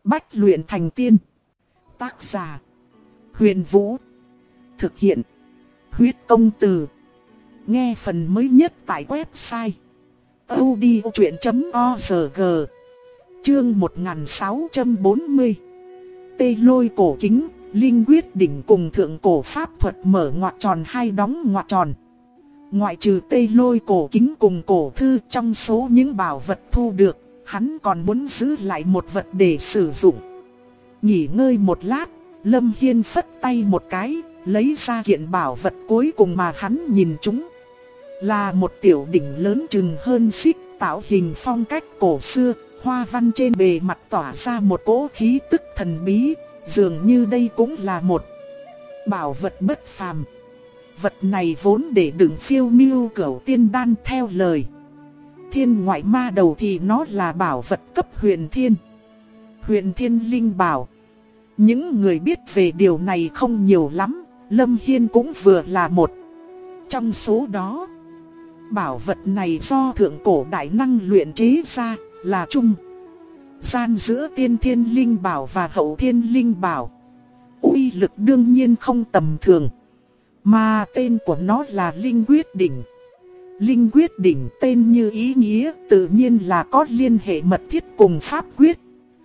Bách luyện thành tiên. Tác giả: Huyền Vũ. Thực hiện: Huyết Công Từ. Nghe phần mới nhất tại website audiochuyện.org. Chương 1640. Tê lôi cổ kính, linh quyết đỉnh cùng thượng cổ pháp thuật mở ngoặc tròn hay đóng ngoặc tròn. Ngoại trừ tê lôi cổ kính cùng cổ thư, trong số những bảo vật thu được, hắn còn muốn giữ lại một vật để sử dụng. Nghỉ ngơi một lát, Lâm Hiên phất tay một cái, lấy ra kiện bảo vật cuối cùng mà hắn nhìn chúng. Là một tiểu đỉnh lớn chừng hơn xích, tạo hình phong cách cổ xưa, hoa văn trên bề mặt tỏa ra một cỗ khí tức thần bí, dường như đây cũng là một bảo vật bất phàm. Vật này vốn để đựng phiêu miêu cửu tiên đan theo lời thiên ngoại ma đầu thì nó là bảo vật cấp huyền thiên. Huyền thiên linh bảo. Những người biết về điều này không nhiều lắm, Lâm Hiên cũng vừa là một trong số đó. Bảo vật này do thượng cổ đại năng luyện chế ra, là trung gian giữa tiên thiên linh bảo và hậu thiên linh bảo. Uy lực đương nhiên không tầm thường, mà tên của nó là Linh Quyết Đỉnh. Linh Quyết Đỉnh tên như ý nghĩa, tự nhiên là có liên hệ mật thiết cùng pháp quyết.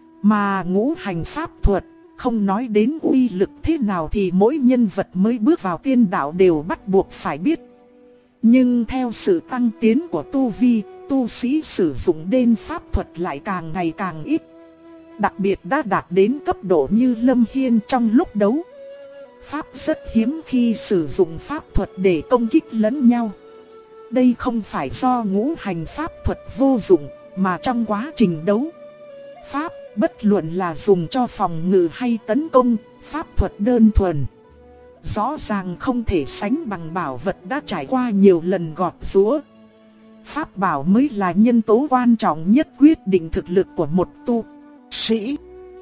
Mà ngũ hành pháp thuật, không nói đến uy lực thế nào thì mỗi nhân vật mới bước vào tiên đạo đều bắt buộc phải biết. Nhưng theo sự tăng tiến của tu vi, tu sĩ sử dụng đến pháp thuật lại càng ngày càng ít. Đặc biệt đã đạt đến cấp độ như Lâm Hiên trong lúc đấu pháp rất hiếm khi sử dụng pháp thuật để công kích lẫn nhau. Đây không phải do ngũ hành pháp thuật vô dụng, mà trong quá trình đấu pháp, bất luận là dùng cho phòng ngự hay tấn công, pháp thuật đơn thuần rõ ràng không thể sánh bằng bảo vật đã trải qua nhiều lần gọt giũa. Pháp bảo mới là nhân tố quan trọng nhất quyết định thực lực của một tu sĩ.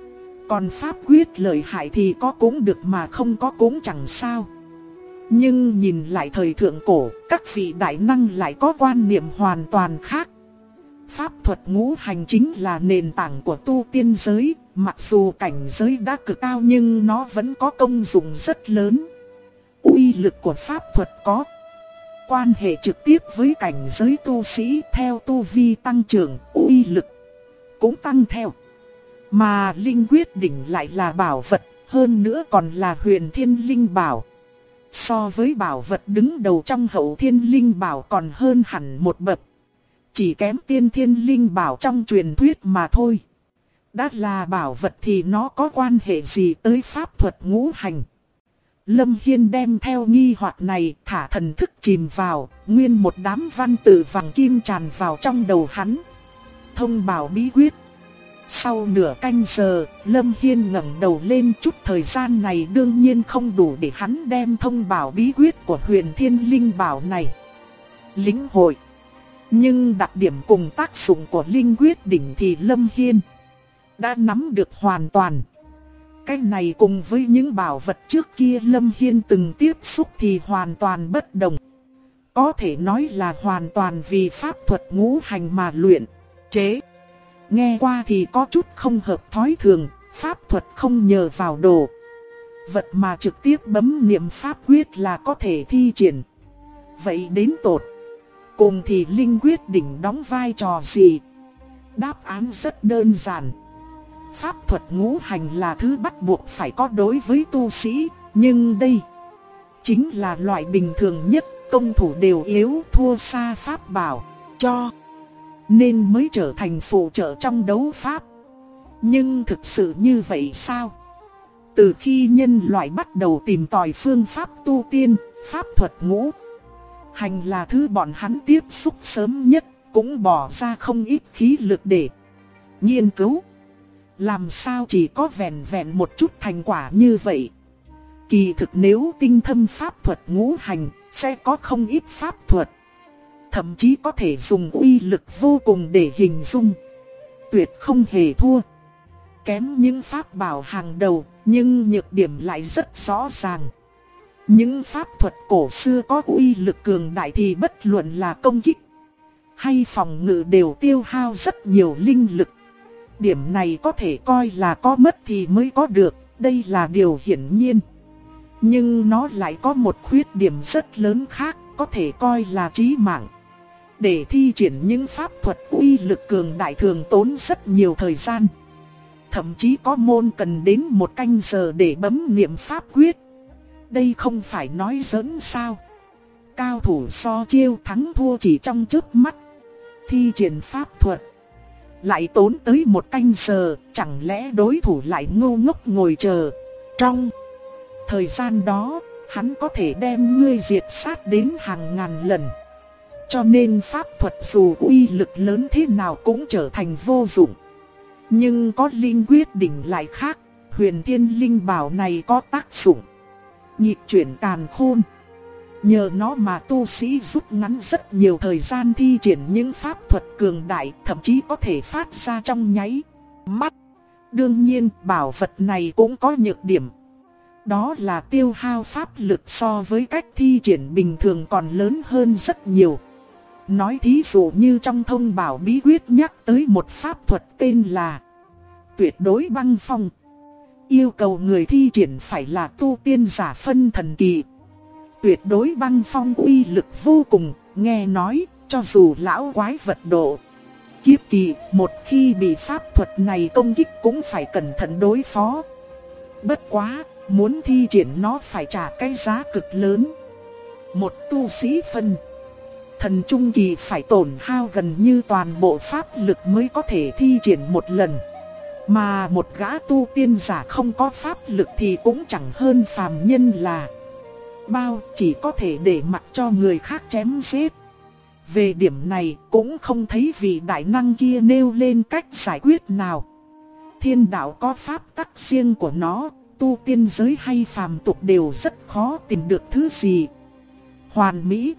Còn pháp quyết lợi hại thì có cũng được mà không có cũng chẳng sao. Nhưng nhìn lại thời thượng cổ, các vị đại năng lại có quan niệm hoàn toàn khác. Pháp thuật ngũ hành chính là nền tảng của tu tiên giới, mặc dù cảnh giới đã cực cao nhưng nó vẫn có công dụng rất lớn. Uy lực của pháp thuật có quan hệ trực tiếp với cảnh giới tu sĩ, theo tu vi tăng trưởng, uy lực cũng tăng theo. Mà Linh Quyết Đỉnh lại là bảo vật, hơn nữa còn là huyền thiên linh bảo. So với bảo vật đứng đầu trong hậu thiên linh bảo còn hơn hẳn một bậc. Chỉ kém tiên thiên linh bảo trong truyền thuyết mà thôi. Đã là bảo vật thì nó có quan hệ gì tới pháp thuật ngũ hành? Lâm Hiên đem theo nghi hoặc này, thả thần thức chìm vào, nguyên một đám văn tự vàng kim tràn vào trong đầu hắn. Thông bảo bí quyết. Sau nửa canh giờ, Lâm Hiên ngẩng đầu lên, chút thời gian này đương nhiên không đủ để hắn đem thông bảo bí quyết của huyền thiên linh bảo này lĩnh hội. Nhưng đặc điểm cùng tác dụng của Linh Quyết Đỉnh thì Lâm Hiên đã nắm được hoàn toàn. Cái này cùng với những bảo vật trước kia Lâm Hiên từng tiếp xúc thì hoàn toàn bất đồng. Có thể nói là hoàn toàn vì pháp thuật ngũ hành mà luyện chế. Nghe qua thì có chút không hợp thói thường, pháp thuật không nhờ vào đồ vật mà trực tiếp bấm niệm pháp quyết là có thể thi triển. Vậy đến tột cùng thì Linh Quyết Đỉnh đóng vai trò gì? Đáp án rất đơn giản. Pháp thuật ngũ hành là thứ bắt buộc phải có đối với tu sĩ, nhưng đây chính là loại bình thường nhất, công thủ đều yếu thua xa pháp bảo, cho nên mới trở thành phụ trợ trong đấu pháp. Nhưng thực sự như vậy sao? Từ khi nhân loại bắt đầu tìm tòi phương pháp tu tiên, pháp thuật ngũ hành là thứ bọn hắn tiếp xúc sớm nhất, cũng bỏ ra không ít khí lực để nghiên cứu. Làm sao chỉ có vẹn vẹn một chút thành quả như vậy? Kỳ thực nếu tinh thâm pháp thuật ngũ hành, sẽ có không ít pháp thuật thậm chí có thể dùng uy lực vô cùng để hình dung. Tuyệt không hề thua kém những pháp bảo hàng đầu, nhưng nhược điểm lại rất rõ ràng. Những pháp thuật cổ xưa có uy lực cường đại thì bất luận là công kích hay phòng ngự đều tiêu hao rất nhiều linh lực. Điểm này có thể coi là có mất thì mới có được, đây là điều hiển nhiên. Nhưng nó lại có một khuyết điểm rất lớn khác, có thể coi là chí mạng. Để thi triển những pháp thuật uy lực cường đại thường tốn rất nhiều thời gian. Thậm chí có môn cần đến 1 canh giờ để bấm niệm pháp quyết. Đây không phải nói giỡn sao. Cao thủ so chiêu thắng thua chỉ trong chớp mắt. Thi triển pháp thuật lại tốn tới 1 canh giờ, chẳng lẽ đối thủ lại ngu ngốc ngồi chờ. Trong thời gian đó, hắn có thể đem ngươi diệt sát đến hàng ngàn lần. Cho nên pháp thuật dù uy lực lớn thế nào cũng trở thành vô dụng. Nhưng có linh quyết đỉnh lại khác, huyền thiên linh bảo này có tác dụng nghịch chuyển càn khôn. Nhờ nó mà tu sĩ rút ngắn rất nhiều thời gian thi triển những pháp thuật cường đại, thậm chí có thể phát ra trong nháy mắt. Đương nhiên, bảo vật này cũng có nhược điểm. Đó là tiêu hao pháp lực so với cách thi triển bình thường còn lớn hơn rất nhiều. Nói thí dụ như trong thông bảo bí quyết nhắc tới một pháp thuật tên là tuyệt đối băng phong. Yêu cầu người thi triển phải là tu tiên giả phân thần kỳ. Tuyệt đối băng phong uy lực vô cùng, nghe nói, cho dù lão quái vật độ kiếp kỳ, một khi bị pháp thuật này công kích cũng phải cẩn thận đối phó. Bất quá, muốn thi triển nó phải trả cái giá cực lớn. Một tu sĩ phân thần trung kỳ phải tổn hao gần như toàn bộ pháp lực mới có thể thi triển một lần. Mà một gã tu tiên giả không có pháp lực thì cũng chẳng hơn phàm nhân là bao, chỉ có thể để mặc cho người khác chém giết. Về điểm này cũng không thấy vị đại năng kia nêu lên cách giải quyết nào. Thiên đạo có pháp tắc riêng của nó, tu tiên giới hay phàm tục đều rất khó tìm được thứ gì hoàn mỹ.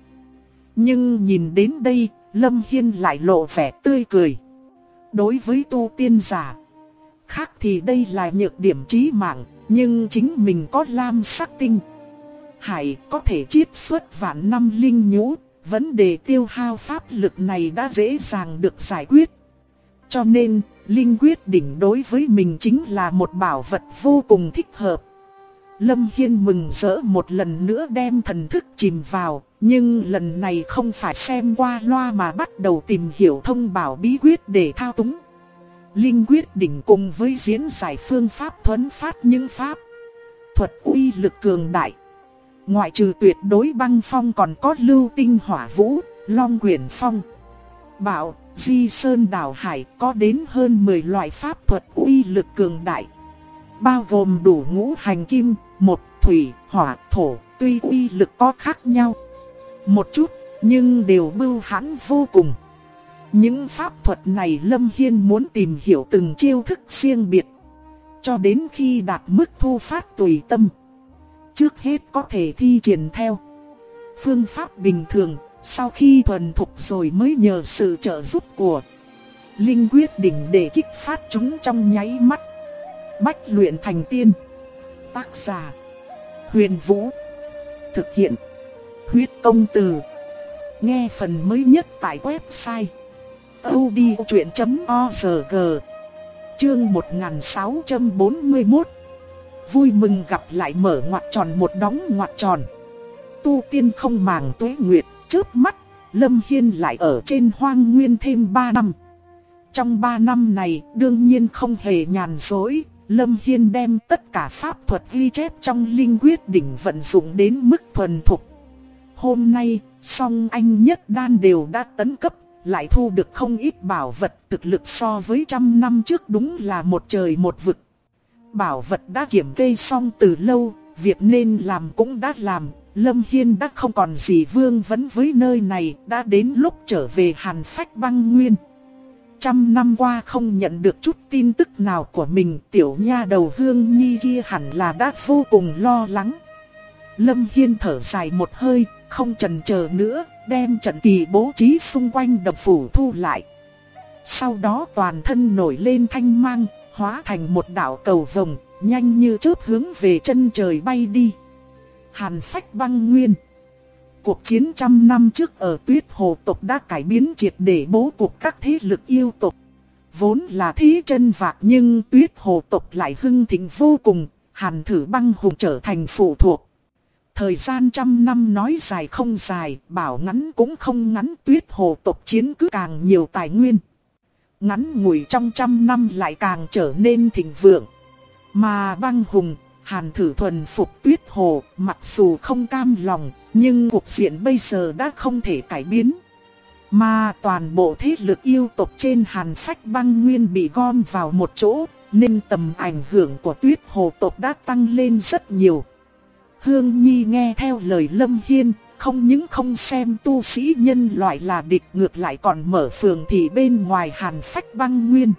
Nhưng nhìn đến đây, Lâm Hiên lại lộ vẻ tươi cười. Đối với tu tiên giả khác thì đây là nhược điểm chí mạng, nhưng chính mình có lam sắc tinh hải có thể chiết xuất vạn năm linh nhũ, vấn đề tiêu hao pháp lực này đã dễ dàng được giải quyết. Cho nên, linh quyết đỉnh đối với mình chính là một bảo vật vô cùng thích hợp. Lâm Hiên mừng rỡ một lần nữa đem thần thức chìm vào, nhưng lần này không phải xem qua loa mà bắt đầu tìm hiểu thông bảo bí quyết để thao túng linh quyết đỉnh cùng với diễn giải phương pháp thuấn phát những pháp thuật uy lực cường đại. Ngoại trừ tuyệt đối băng phong còn có lưu tinh hỏa vũ, long quyển phong, bạo, di sơn đảo hải, có đến hơn 10 loại pháp thuật uy lực cường đại. Bao gồm đủ ngũ hành kim, một, thủy, hỏa, thổ, tuy uy lực có khác nhau một chút, nhưng đều bưu hãn vô cùng. Những pháp thuật này Lâm Hiên muốn tìm hiểu từng chiêu thức riêng biệt, cho đến khi đạt mức thu phát tùy tâm. Trước hết có thể thi triển theo phương pháp bình thường, sau khi thuần thục rồi mới nhờ sự trợ giúp của linh quyết đỉnh để kích phát chúng trong nháy mắt. Bách luyện thành tiên. Tác giả Huyền Vũ. Thực hiện Huyết Công Từ. Nghe phần mới nhất tại website audiochuyện.org. Chương 1641. Vui mừng gặp lại mở ngoặc tròn một đóng ngoặc tròn. Tu tiên không màng tuế nguyệt, chớp mắt, Lâm Hiên lại ở trên hoang nguyên thêm 3 năm. Trong 3 năm này, đương nhiên không hề nhàn rỗi, Lâm Hiên đem tất cả pháp thuật ghi chép trong linh quyết đỉnh vận dụng đến mức thuần thục. Hôm nay, song anh nhất đan đều đã tấn cấp, lại thu được không ít bảo vật, thực lực so với 100 năm trước đúng là một trời một vực. Bảo vật đã kiểm kê xong từ lâu, việc nên làm cũng đã làm, Lâm Hiên đã không còn gì vương vấn với nơi này, đã đến lúc trở về Hàn Phách Băng Nguyên. 100 năm qua không nhận được chút tin tức nào của mình, tiểu nha đầu Hương Nhi kia hẳn là đã vô cùng lo lắng. Lâm Hiên thở dài một hơi, không chần chờ nữa, đem trận kỳ bố trí xung quanh đập phủ thu lại. Sau đó toàn thân nổi lên thanh mang, hóa thành một đạo cầu vồng, nhanh như chớp hướng về chân trời bay đi. Hàn Phách Băng Nguyên. Cuộc chiến 100 năm trước ở Tuyết Hồ tộc đã cải biến triệt để bố cục các thế lực yêu tộc. vốn là thế chân vạc nhưng Tuyết Hồ tộc lại hưng thịnh vô cùng, Hàn Thử Băng Hùng trở thành phụ thuộc. Thời gian 100 năm nói dài không dài, bảo ngắn cũng không ngắn, Tuyết Hồ tộc chiến cứ càng nhiều tài nguyên. Ngắn ngủi trong 100 năm lại càng trở nên thịnh vượng. Mà Băng Hùng, Hàn Thử thuần phục Tuyết Hồ, mặc dù không cam lòng, nhưng cuộc diện bây giờ đã không thể cải biến. Mà toàn bộ thế lực yêu tộc trên Hàn Phách Băng Nguyên bị gom vào một chỗ, nên tầm ảnh hưởng của Tuyết Hồ tộc đã tăng lên rất nhiều. Hương Nhi nghe theo lời Lâm Hiên, không những không xem tu sĩ nhân loại là địch, ngược lại còn mở phường thị bên ngoài Hàn Phách Băng Nguyên.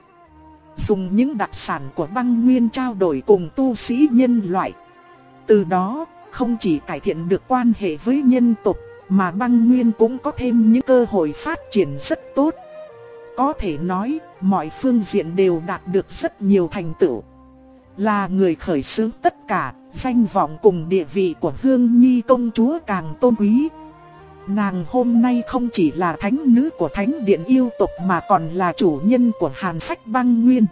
Dùng những đặc sản của băng nguyên trao đổi cùng tu sĩ nhân loại. Từ đó, không chỉ cải thiện được quan hệ với nhân tộc, mà băng nguyên cũng có thêm những cơ hội phát triển rất tốt. Có thể nói, mọi phương diện đều đạt được rất nhiều thành tựu. Là người khởi xướng tất cả, danh vọng cùng địa vị của Hương Nhi công chúa càng tôn quý. Nàng hôm nay không chỉ là thánh nữ của Thánh Điện yêu tộc mà còn là chủ nhân của Hàn Phách Băng Nguyên.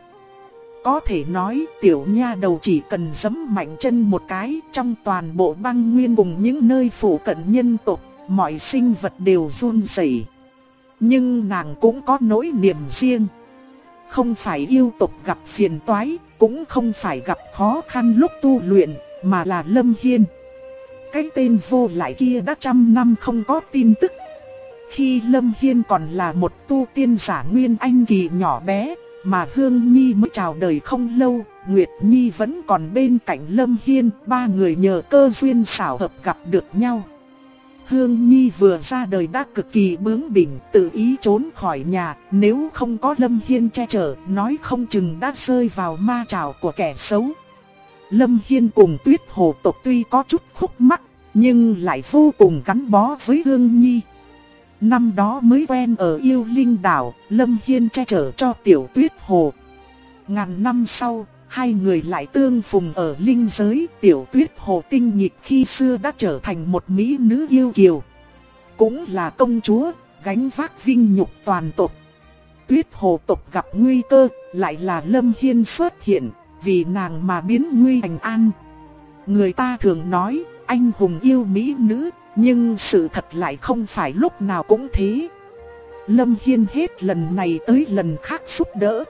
Có thể nói tiểu nha đầu chỉ cần giẫm mạnh chân một cái, trong toàn bộ băng nguyên cùng những nơi phụ cận nhân tộc, mọi sinh vật đều run rẩy. Nhưng nàng cũng có nỗi niềm riêng. Không phải yêu tộc gặp phiền toái, cũng không phải gặp khó khăn lúc tu luyện, mà là Lâm Hiên. Cái tên vô lại kia đã 100 năm không có tin tức. Khi Lâm Hiên còn là một tu tiên giả nguyên anh kỳ nhỏ bé, mà Hương Nhi mới chào đời không lâu, Nguyệt Nhi vẫn còn bên cạnh Lâm Hiên, ba người nhờ cơ duyên xảo hợp gặp được nhau. Hương Nhi vừa ra đời đã cực kỳ bướng bỉnh, tự ý trốn khỏi nhà, nếu không có Lâm Hiên che chở, nói không chừng đã rơi vào ma trảo của kẻ xấu. Lâm Hiên cùng Tuyết Hồ tộc tuy có chút khúc mắc, nhưng lại vô cùng gắn bó với Hương Nhi. Năm đó mới quen ở Yêu Linh Đảo, Lâm Hiên che chở cho tiểu Tuyết Hồ. Ngàn năm sau, hai người lại tương phùng ở linh giới. Tiểu Tuyết Hồ tinh nghịch khi xưa đã trở thành một mỹ nữ yêu kiều, cũng là công chúa, gánh vác vinh nhục toàn tộc. Tuyết Hồ tộc gặp nguy cơ, lại là Lâm Hiên xuất hiện, vì nàng mà biến nguy thành an. Người ta thường nói, anh hùng yêu mỹ nữ, nhưng sự thật lại không phải lúc nào cũng thế. Lâm Hiên hết lần này tới lần khác giúp đỡ.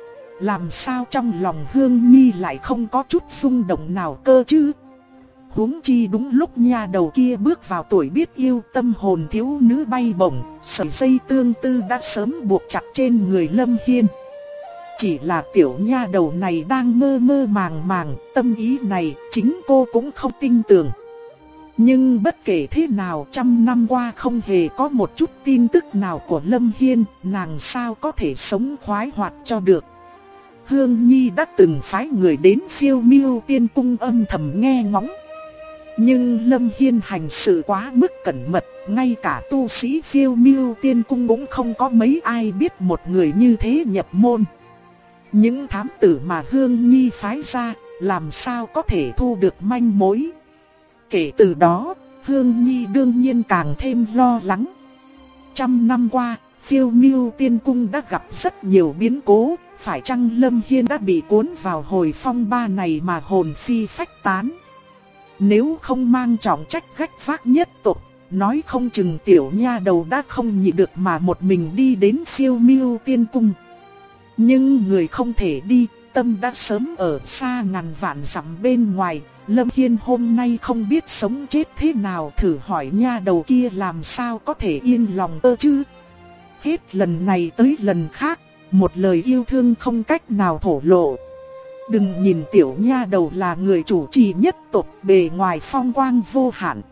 Làm sao trong lòng Hương Nhi lại không có chút rung động nào cơ chứ? Huống chi đúng lúc nha đầu kia bước vào tuổi biết yêu, tâm hồn thiếu nữ bay bổng, sợi dây tương tư đã sớm buộc chặt trên người Lâm Hiên. Chỉ là tiểu nha đầu này đang mơ mơ màng màng, tâm ý này chính cô cũng không tin tưởng. Nhưng bất kể thế nào, 100 năm qua không hề có một chút tin tức nào của Lâm Hiên, nàng sao có thể sống khoái hoạt cho được. Hương Nhi đã từng phái người đến Phiêu Miêu Tiên Cung âm thầm nghe ngóng. Nhưng Lâm Hiên hành sự quá mức cẩn mật, ngay cả tu sĩ Phiêu Miêu Tiên Cung cũng không có mấy ai biết một người như thế nhập môn. Những thám tử mà Hương Nhi phái ra, làm sao có thể thu được manh mối. Kể từ đó, Hương Nhi đương nhiên càng thêm lo lắng. 100 năm qua, Phiêu Miêu Tiên Cung đã gặp rất nhiều biến cố, phải chăng Lâm Hiên đã bị cuốn vào hồi phong ba này mà hồn phi phách tán. Nếu không mang trọng trách gánh vác nhất tộc, nói không chừng tiểu nha đầu đã không nhịn được mà một mình đi đến Phiêu Miêu Tiên Cung. Nhưng người không thể đi, tâm đã sớm ở xa ngàn vạn dặm bên ngoài. Lâm Hiên hôm nay không biết sống chết thế nào, thử hỏi nha đầu kia làm sao có thể yên lòng cơ chứ. Hết lần này tới lần khác, một lời yêu thương không cách nào thổ lộ. Đừng nhìn tiểu nha đầu là người chủ trì nhất tộc, bề ngoài phong quang vô hạn,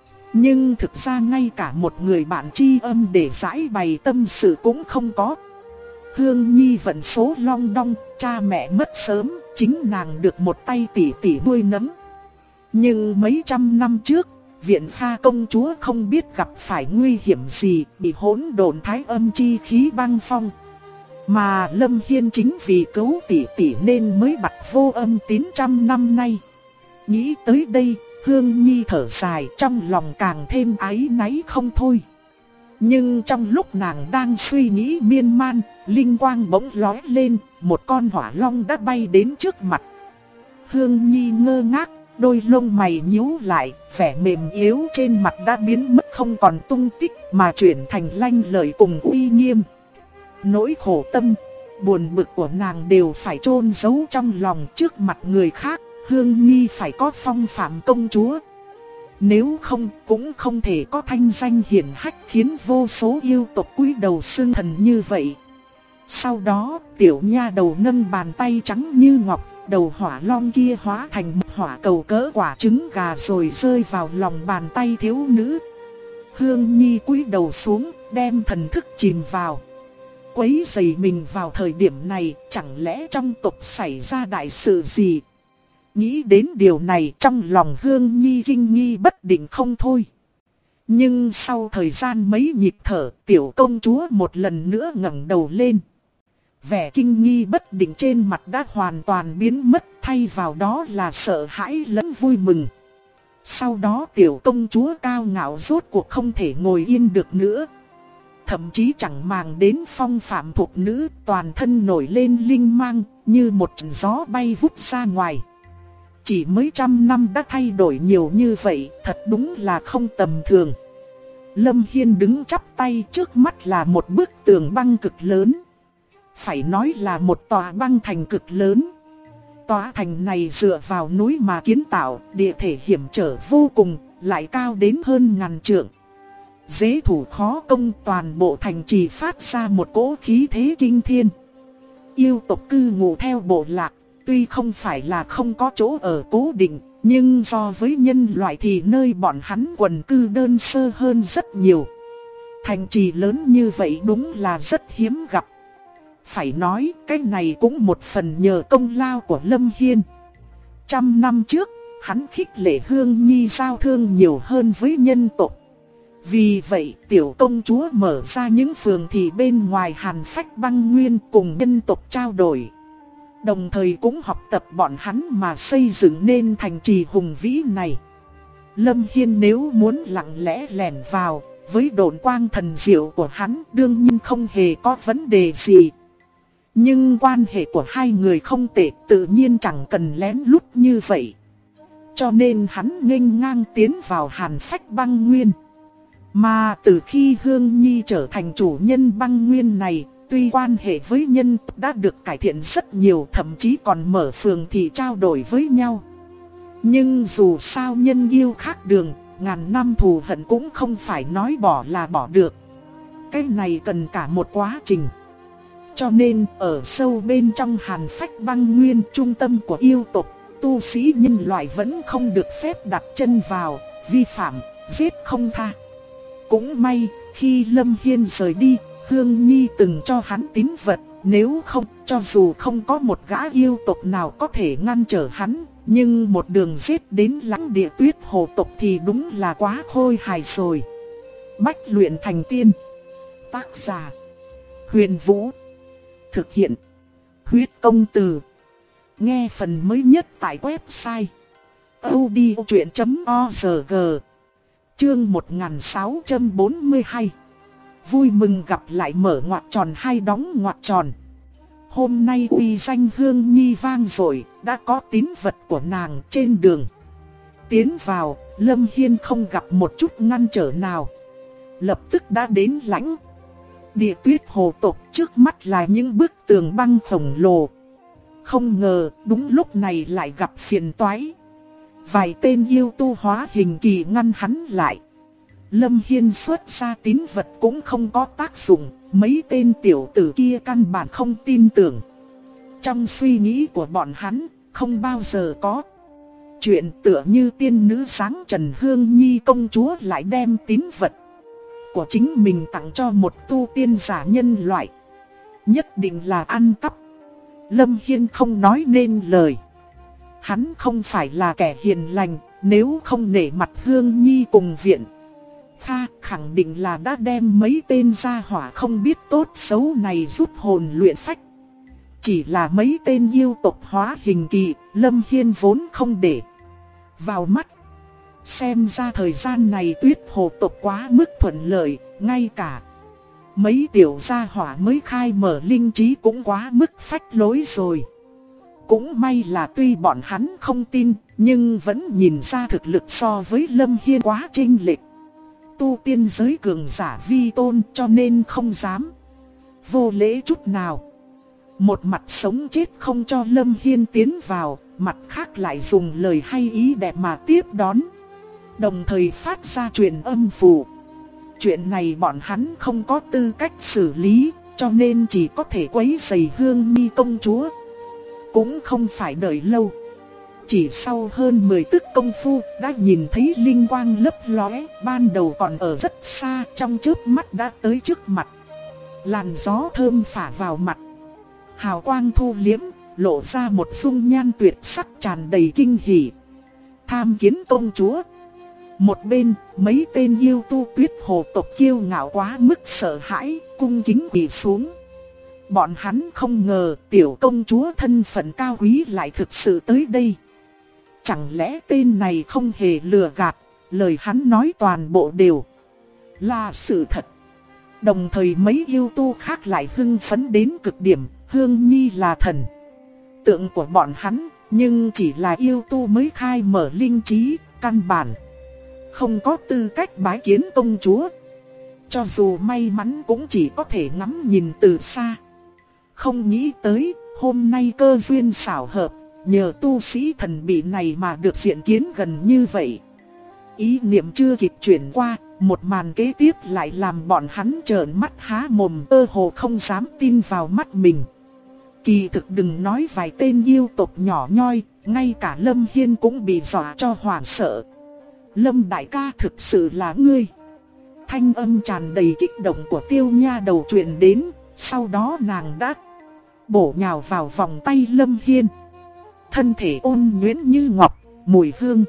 nhưng thực ra ngay cả một người bạn tri âm để giải bày tâm sự cũng không có. Hương Nhi vận số long đong, cha mẹ mất sớm, chính nàng được một tay tỷ tỷ nuôi nấng. Nhưng mấy trăm năm trước, Viện Pha công chúa không biết gặp phải nguy hiểm gì, bị hỗn độn thái âm chi khí băng phong. Mà Lâm Hiên chính vì cứu tỷ tỷ nên mới bặt vô âm tín 100 năm nay. Nghĩ tới đây, Hương Nhi thở dài, trong lòng càng thêm áy náy không thôi. Nhưng trong lúc nàng đang suy nghĩ miên man, linh quang bỗng lóe lên, một con hỏa long đã bay đến trước mặt. Hương Nhi ngơ ngác, đôi lông mày nhíu lại, vẻ mềm yếu trên mặt đã biến mất không còn tung tích mà chuyển thành lanh lợi cùng uy nghiêm. Nỗi khổ tâm, buồn bực của nàng đều phải chôn giấu trong lòng trước mặt người khác. Hương Nhi phải có phong phạm công chúa. Nếu không cũng không thể có thanh danh hiển hách khiến vô số yêu tộc cúi đầu xưng thần như vậy. Sau đó tiểu nha đầu nâng bàn tay trắng như ngọc, đầu hỏa long kia hóa thành một hỏa cầu cỡ quả trứng gà rồi rơi vào lòng bàn tay thiếu nữ. Hương Nhi cúi đầu xuống đem thần thức chìm vào. Quấy rầy mình vào thời điểm này, chẳng lẽ trong tộc xảy ra đại sự gì? Nghĩ đến điều này trong lòng Hương Nhi kinh nghi bất định không thôi. Nhưng sau thời gian mấy nhịp thở, tiểu công chúa một lần nữa ngẩng đầu lên. Vẻ kinh nghi bất định trên mặt đã hoàn toàn biến mất, thay vào đó là sợ hãi lẫn vui mừng. Sau đó tiểu công chúa cao ngạo rốt cuộc không thể ngồi yên được nữa. Thậm chí chẳng màng đến phong phạm thuộc nữ, toàn thân nổi lên linh mang, như một trận gió bay vút ra ngoài. Chỉ mấy trăm năm đã thay đổi nhiều như vậy, thật đúng là không tầm thường. Lâm Hiên đứng chắp tay, trước mắt là một bức tường băng cực lớn. Phải nói là một tòa băng thành cực lớn. Tòa thành này dựa vào núi mà kiến tạo, địa thể hiểm trở vô cùng, lại cao đến hơn ngàn trượng. Dễ thủ khó công, toàn bộ thành trì phát ra một cỗ khí thế kinh thiên. Yêu tộc cư ngụ theo bộ lạc, tuy không phải là không có chỗ ở cố định, nhưng so với nhân loại thì nơi bọn hắn quần cư đơn sơ hơn rất nhiều. Thành trì lớn như vậy đúng là rất hiếm gặp. Phải nói cái này cũng một phần nhờ công lao của Lâm Hiên. 100 năm trước, hắn khích lệ Hương Nhi giao thương nhiều hơn với nhân tộc. Vì vậy tiểu công chúa mở ra những phường thị bên ngoài Hàn Phách Băng Nguyên cùng nhân tộc trao đổi. Đồng thời cũng học tập bọn hắn mà xây dựng nên thành trì hùng vĩ này. Lâm Hiên nếu muốn lặng lẽ lẻn vào, với độn quang thần diệu của hắn đương nhiên không hề có vấn đề gì. Nhưng quan hệ của hai người không tệ, tự nhiên chẳng cần lén lút như vậy. Cho nên hắn nghênh ngang tiến vào Hàn Phách Băng Nguyên. Mà từ khi Hương Nhi trở thành chủ nhân băng nguyên này, tuy quan hệ với nhân đã được cải thiện rất nhiều, thậm chí còn mở phường thị trao đổi với nhau. Nhưng dù sao nhân yêu khác đường, ngàn năm thù hận cũng không phải nói bỏ là bỏ được. Cái này cần cả một quá trình. Cho nên ở sâu bên trong Hàn Phách Băng Nguyên, trung tâm của yêu tộc, tu sĩ nhân loại vẫn không được phép đặt chân vào, vi phạm, giết không tha. Cũng may, khi Lâm Hiên rời đi, Hương Nhi từng cho hắn tín vật, nếu không, cho dù không có một gã yêu tộc nào có thể ngăn trở hắn, nhưng một đường giết đến Lãnh Địa Tuyết Hồ tộc thì đúng là quá khôi hài rồi. Bách luyện thành tiên. Tác giả: Huyền Vũ. Thực hiện: Huyết Công Từ. Nghe phần mới nhất tại website audiochuyện.org. Chương 1642. Vui mừng gặp lại mở ngoặc tròn hay đóng ngoặc tròn. Hôm nay uy danh Hương Nhi vang dội, đã có tín vật của nàng trên đường. Tiến vào, Lâm Hiên không gặp một chút ngăn trở nào. Lập tức đã đến Lãnh Địa Tuyết Hồ tộc, trước mắt là những bức tường băng khổng lồ. Không ngờ, đúng lúc này lại gặp phiền toái. Vài tên yêu tu hóa hình kỳ ngăn hắn lại. Lâm Hiên xuất ra tín vật cũng không có tác dụng, mấy tên tiểu tử kia căn bản không tin tưởng. Trong suy nghĩ của bọn hắn, không bao giờ có chuyện tựa như tiên nữ sáng Trần Hương Nhi công chúa lại đem tín vật của chính mình tặng cho một tu tiên giả nhân loại. Nhất định là ăn cắp. Lâm Hiên không nói nên lời. Hắn không phải là kẻ hiền lành, nếu không nể mặt Hương Nhi cùng viện. Khẳng định là đã đem mấy tên gia hỏa không biết tốt xấu này rút hồn luyện phách. Chỉ là mấy tên yêu tộc hóa hình kỳ, Lâm Hiên vốn không để vào mắt. Xem ra thời gian này Tuyết Hồ tộc quá mức thuận lợi, ngay cả mấy tiểu gia hỏa mới khai mở linh trí cũng quá mức phách lối rồi. Cũng may là tuy bọn hắn không tin, nhưng vẫn nhìn ra thực lực so với Lâm Hiên quá chênh lệch. Tu tiên giới cường giả vi tôn cho nên không dám vô lễ chút nào. Một mặt sống chết không cho Lâm Hiên tiến vào, mặt khác lại dùng lời hay ý đẹp mà tiếp đón. Đồng thời phát ra truyền âm phù. Chuyện này bọn hắn không có tư cách xử lý, cho nên chỉ có thể quấy rầy Hương Nhi công chúa. Cũng không phải đợi lâu. Chỉ sau hơn 10 tức công phu đã nhìn thấy linh quang lấp lóe, ban đầu còn ở rất xa, trong chớp mắt đã tới trước mặt. Làn gió thơm phả vào mặt, hào quang thu liếm, lộ ra một dung nhan tuyệt sắc tràn đầy kinh hỉ. Tham kiến công chúa. Một bên, mấy tên yêu tu Tuyết Hồ tộc kiêu ngạo quá mức sợ hãi, cung kính quỳ xuống. Bọn hắn không ngờ tiểu công chúa thân phận cao quý lại thực sự tới đây. Chẳng lẽ tên này không hề lừa gạt, lời hắn nói toàn bộ đều là sự thật. Đồng thời mấy yêu tu khác lại hưng phấn đến cực điểm, Hương Nhi là thần tượng của bọn hắn, nhưng chỉ là yêu tu mới khai mở linh trí, căn bản không có tư cách bái kiến công chúa. Cho dù may mắn cũng chỉ có thể ngắm nhìn từ xa. Không nghĩ tới, hôm nay cơ duyên xảo hợp, nhờ tu sĩ thần bị này mà được diện kiến gần như vậy. Ý niệm chưa kịp chuyển qua, một màn kế tiếp lại làm bọn hắn trợn mắt há mồm, cơ hồ không dám tin vào mắt mình. Kỳ thực đừng nói vài tên yêu tộc nhỏ nhoi, ngay cả Lâm Hiên cũng bị dọa cho hoảng sợ. Lâm đại ca, thực sự là ngươi. Thanh âm tràn đầy kích động của Tiêu Nha Đầu truyền đến, sau đó nàng đã bổ nhào vào vòng tay Lâm Hiên. Thân thể ôn nhuyễn như ngọc, mùi hương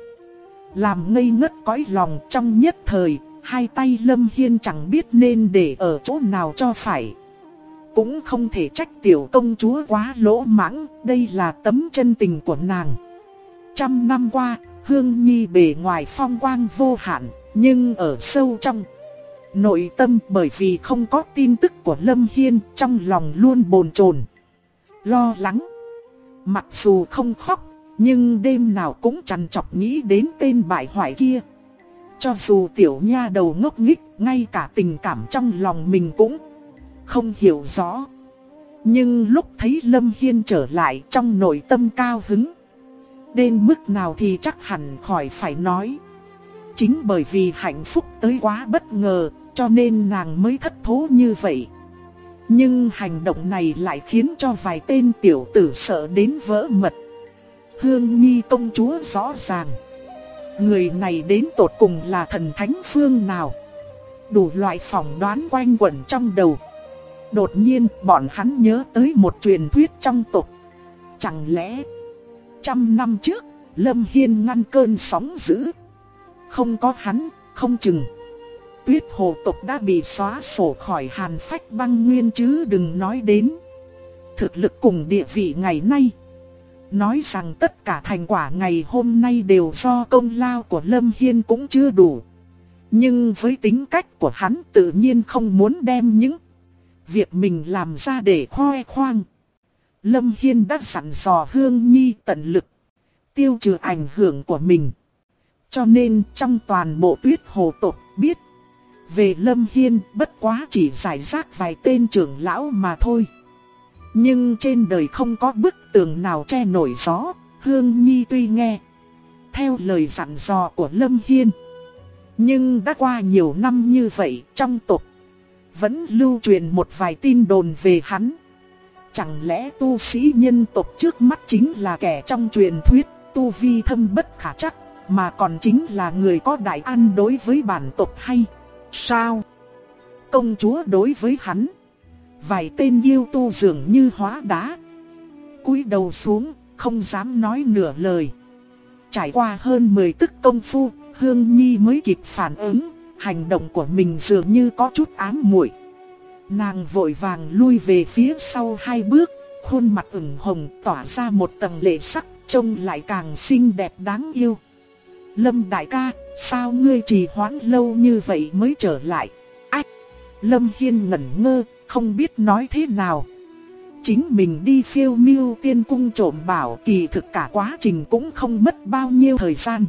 làm ngây ngất cõi lòng. Trong nhất thời, hai tay Lâm Hiên chẳng biết nên để ở chỗ nào cho phải. Cũng không thể trách tiểu công chúa quá lỗ mãng, đây là tấm chân tình của nàng. Trăm năm qua, Hương Nhi bề ngoài phong quang vô hạn, nhưng ở sâu trong nội tâm, bởi vì không có tin tức của Lâm Hiên, trong lòng luôn bồn chồn, lo lắng. Mặc dù không khóc, nhưng đêm nào cũng trằn trọc nghĩ đến tên bại hoại kia. Cho dù tiểu nha đầu ngốc nghếch, ngay cả tình cảm trong lòng mình cũng không hiểu rõ. Nhưng lúc thấy Lâm Hiên trở lại, trong nội tâm cao hứng đến mức nào thì chắc hẳn khỏi phải nói. Chính bởi vì hạnh phúc tới quá bất ngờ, cho nên nàng mới thất thố như vậy. Nhưng hành động này lại khiến cho vài tên tiểu tử sợ đến vỡ mật. Hương Nhi công chúa rõ ràng, người này đến tột cùng là thần thánh phương nào? Đủ loại phỏng đoán quanh quẩn trong đầu. Đột nhiên bọn hắn nhớ tới một truyền thuyết trong tộc. Chẳng lẽ 100 năm trước Lâm Hiên ngăn cơn sóng dữ? Không có hắn, không chừng Tuyết Hồ tộc đã bị xóa sổ khỏi Hàn Phách Băng Nguyên, chứ đừng nói đến thực lực cùng địa vị ngày nay. Nói rằng tất cả thành quả ngày hôm nay đều do công lao của Lâm Hiên cũng chưa đủ. Nhưng với tính cách của hắn, tự nhiên không muốn đem những việc mình làm ra để khoe khoang. Lâm Hiên đã dặn dò Hương Nhi tận lực tiêu trừ ảnh hưởng của mình. Cho nên trong toàn bộ Tuyết Hồ tộc biết về Lâm Hiên bất quá chỉ giải rác vài tên trưởng lão mà thôi. Nhưng trên đời không có bức tường nào che nổi gió. Hương Nhi tuy nghe theo lời dặn dò của Lâm Hiên, nhưng đã qua nhiều năm như vậy, trong tộc vẫn lưu truyền một vài tin đồn về hắn. Chẳng lẽ tu sĩ nhân tộc trước mắt chính là kẻ trong truyền thuyết, tu vi thâm bất khả trắc, mà còn chính là người có đại ăn đối với bản tộc hay sao? Công chúa đối với hắn, vài tên yêu tu dường như hóa đá, cúi đầu xuống, không dám nói nửa lời. Trải qua hơn 10 tức công phu, Hương Nhi mới kịp phản ứng, hành động của mình dường như có chút ám muội. Nàng vội vàng lui về phía sau 2 bước, khuôn mặt ửng hồng tỏa ra một tầng lệ sắc, trông lại càng xinh đẹp đáng yêu. Lâm đại ca, sao ngươi trì hoãn lâu như vậy mới trở lại? Ách! Lâm Hiên ngẩn ngơ, không biết nói thế nào. Chính mình đi Phiêu Miêu Tiên Cung trộm bảo, kỳ thực cả quá trình cũng không mất bao nhiêu thời gian.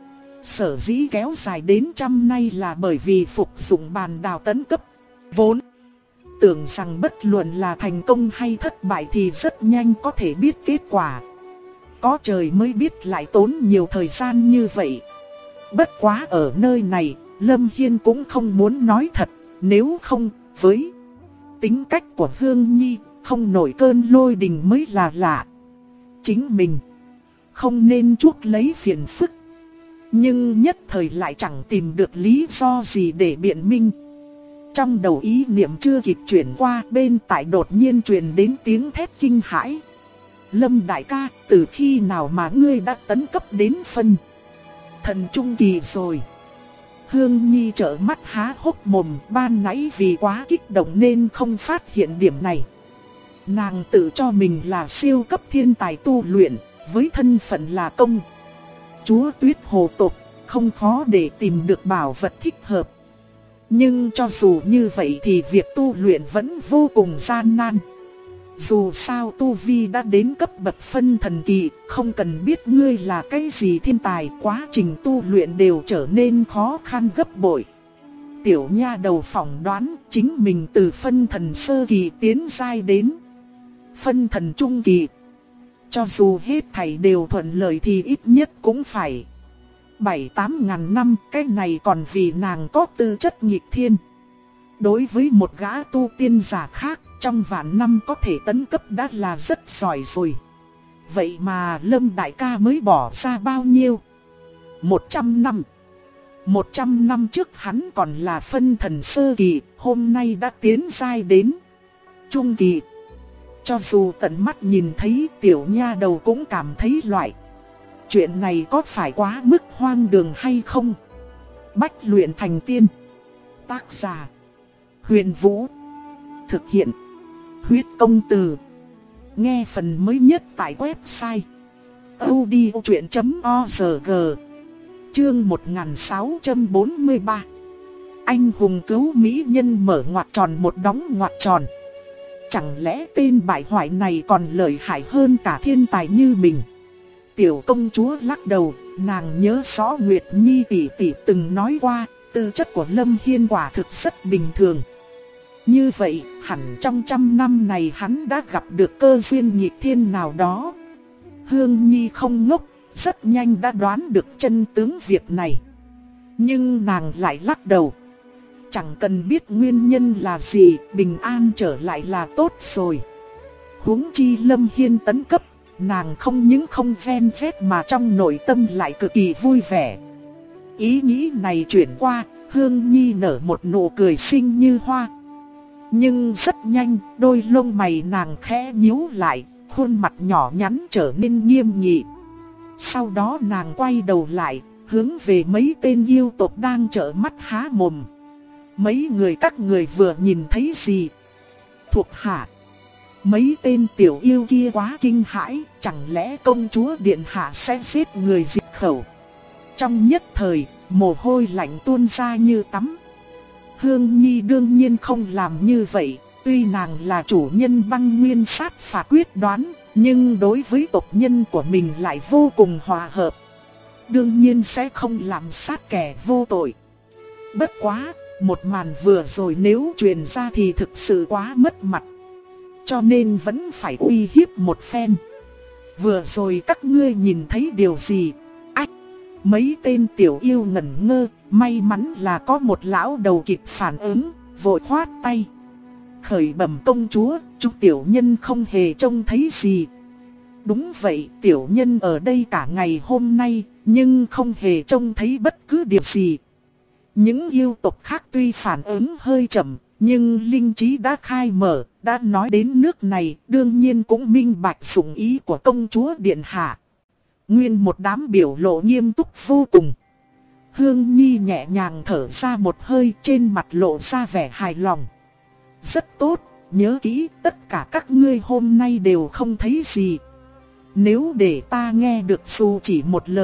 Sở dĩ kéo dài đến trăm nay là bởi vì phục dụng bàn đào tấn cấp. Vốn tưởng rằng bất luận là thành công hay thất bại thì rất nhanh có thể biết kết quả. Có trời mới biết lại tốn nhiều thời gian như vậy. Bất quá ở nơi này, Lâm Hiên cũng không muốn nói thật, nếu không, với tính cách của Hương Nhi, không nổi cơn lôi đình mới là lạ. Chính mình không nên chuốc lấy phiền phức, nhưng nhất thời lại chẳng tìm được lý do gì để biện minh. Trong đầu ý niệm chưa kịp chuyển qua, bên tai đột nhiên truyền đến tiếng thét kinh hãi. Lâm đại ca, từ khi nào mà ngươi đã tấn cấp đến phân thần trung kỳ rồi? Hương Nhi trợn mắt há hốc mồm, ban nãy vì quá kích động nên không phát hiện điểm này. Nàng tự cho mình là siêu cấp thiên tài tu luyện, với thân phận là công chúa Tuyết Hồ tộc, không khó để tìm được bảo vật thích hợp. Nhưng cho dù như vậy thì việc tu luyện vẫn vô cùng gian nan. Dù sao tu vi đã đến cấp bậc phân thần kỳ, không cần biết ngươi là cái gì thiên tài, quá trình tu luyện đều trở nên khó khăn gấp bội. Tiểu nha đầu phỏng đoán chính mình từ phân thần sơ kỳ tiến giai đến phân thần trung kỳ. Cho dù hết thảy đều thuận lợi thì ít nhất cũng phải 7-8 ngàn năm, cái này còn vì nàng có tư chất nghịch thiên. Đối với một gã tu tiên giả khác, trong vạn năm có thể tấn cấp đã là rất giỏi rồi. Vậy mà Lâm đại ca mới bỏ ra bao nhiêu? 100 năm. 100 năm trước hắn còn là phân thần sơ kỳ, hôm nay đã tiến giai đến trung kỳ. Cho dù tận mắt nhìn thấy, tiểu nha đầu cũng cảm thấy loại chuyện này có phải quá mức hoang đường hay không? Bách luyện thành tiên. Tác giả Huyền Vũ. Thực hiện Huyết Công Từ. Nghe phần mới nhất tại website audiochuyện.org. Chương 1643. Anh hùng cứu mỹ nhân mở ngoặc tròn một đóng ngoặc tròn. Chẳng lẽ tên bại hoại này còn lợi hại hơn cả thiên tài như mình? Tiểu công chúa lắc đầu, nàng nhớ rõ Nguyệt Nhi tỷ tỷ từng nói qua, tư chất của Lâm Hiên quả thực rất bình thường. Như vậy, hẳn trong trăm năm này hắn đã gặp được cơ duyên nghịch thiên nào đó. Hương Nhi không ngốc, rất nhanh đã đoán được chân tướng việc này. Nhưng nàng lại lắc đầu. Chẳng cần biết nguyên nhân là gì, bình an trở lại là tốt rồi. Huống chi Lâm Hiên tấn cấp, nàng không những không ven vét mà trong nội tâm lại cực kỳ vui vẻ. Ý nghĩ này chuyển qua, Hương Nhi nở một nụ cười xinh như hoa. Nhưng rất nhanh, đôi lông mày nàng khẽ nhíu lại, khuôn mặt nhỏ nhắn trở nên nghiêm nghị. Sau đó nàng quay đầu lại, hướng về mấy tên yêu tộc đang trợn mắt há mồm. Mấy người các người vừa nhìn thấy gì? Thuộc hạ. Mấy tên tiểu yêu kia quá kinh hãi, chẳng lẽ công chúa điện hạ sẽ giết người diệt khẩu? Trong nhất thời, mồ hôi lạnh tuôn ra như tắm. Hương Nhi đương nhiên không làm như vậy, tuy nàng là chủ nhân băng nguyên sát phạt quyết đoán, nhưng đối với tộc nhân của mình lại vô cùng hòa hợp. Đương nhiên sẽ không làm sát kẻ vô tội. Bất quá, một màn vừa rồi nếu truyền ra thì thực sự quá mất mặt. Cho nên vẫn phải uy hiếp một phen. Vừa rồi các ngươi nhìn thấy điều gì? Ách! Mấy tên tiểu yêu ngẩn ngơ, may mắn là có một lão đầu kịp phản ứng, vội khoát tay. Khởi bẩm công chúa, chúng tiểu nhân không hề trông thấy gì. Đúng vậy, tiểu nhân ở đây cả ngày hôm nay, nhưng không hề trông thấy bất cứ điều gì. Những yêu tộc khác tuy phản ứng hơi chậm, nhưng linh trí đã khai mở, đã nói đến nước này, đương nhiên cũng minh bạch dụng ý của công chúa điện hạ. Nguyên một đám biểu lộ nghiêm túc vô cùng. Hương Nhi nhẹ nhàng thở ra một hơi, trên mặt lộ ra vẻ hài lòng. Rất tốt, nhớ kỹ, tất cả các ngươi hôm nay đều không thấy gì. Nếu để ta nghe được dù chỉ một lời,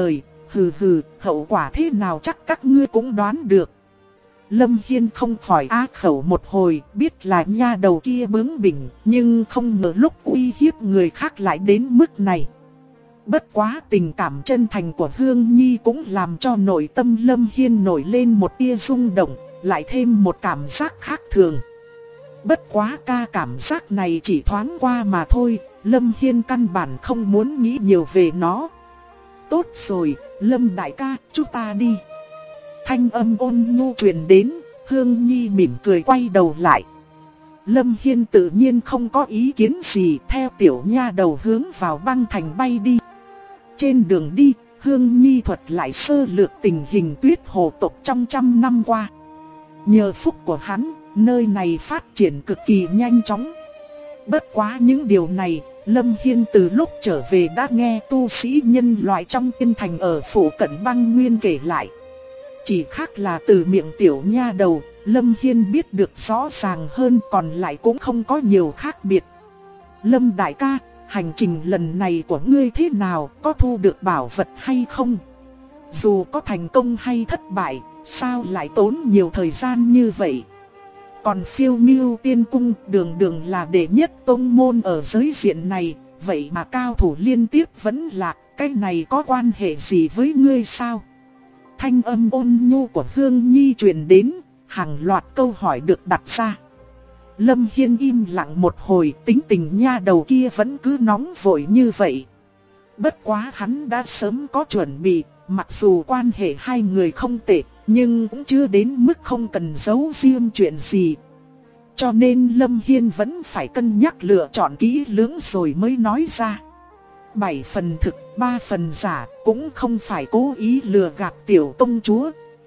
Hừ hừ, hậu quả thế nào chắc các ngươi cũng đoán được. Lâm Hiên không khỏi á khẩu một hồi, biết là nha đầu kia bướng bỉnh, nhưng không ngờ lúc uy hiếp người khác lại đến mức này. Bất quá tình cảm chân thành của Hương Nhi cũng làm cho nội tâm Lâm Hiên nổi lên một tia rung động, lại thêm một cảm giác khác thường. Bất quá cảm giác này chỉ thoáng qua mà thôi, Lâm Hiên căn bản không muốn nghĩ nhiều về nó. Tốt rồi, Lâm đại ca, chúng ta đi. Thanh âm ôn nhu truyền đến, Hương Nhi mỉm cười quay đầu lại. Lâm Hiên tự nhiên không có ý kiến gì, theo tiểu nha đầu hướng vào băng thành bay đi. Trên đường đi, Hương Nhi thuật lại sơ lược tình hình Tuyết Hồ tộc trong 100 năm qua. Nhờ phúc của hắn, nơi này phát triển cực kỳ nhanh chóng. Bất quá những điều này, Lâm Hiên từ lúc trở về đã nghe tu sĩ nhân loại trong tiên thành ở phủ cận băng nguyên kể lại. Chỉ khác là từ miệng tiểu nha đầu, Lâm Hiên biết được rõ ràng hơn, còn lại cũng không có nhiều khác biệt. Lâm đại ca, hành trình lần này của ngươi thế nào, có thu được bảo vật hay không? Dù có thành công hay thất bại, sao lại tốn nhiều thời gian như vậy? Còn Phiêu Miêu Tiên Cung đường đường là đệ nhất tông môn ở giới diện này, vậy mà cao thủ liên tiếp vẫn lạc, cái này có quan hệ gì với ngươi sao? Thanh âm ôn nhu của Hương Nhi truyền đến, hàng loạt câu hỏi được đặt ra. Lâm Hiên im lặng một hồi, tính tình nha đầu kia vẫn cứ nóng vội như vậy. Bất quá hắn đã sớm có chuẩn bị, mặc dù quan hệ hai người không tệ, nhưng cũng chưa đến mức không cần giấu riêng chuyện gì. Cho nên Lâm Hiên vẫn phải cân nhắc lựa chọn kỹ lưỡng rồi mới nói ra. 7 phần thực, 3 phần giả, cũng không phải cố ý lừa gạt tiểu công chúa.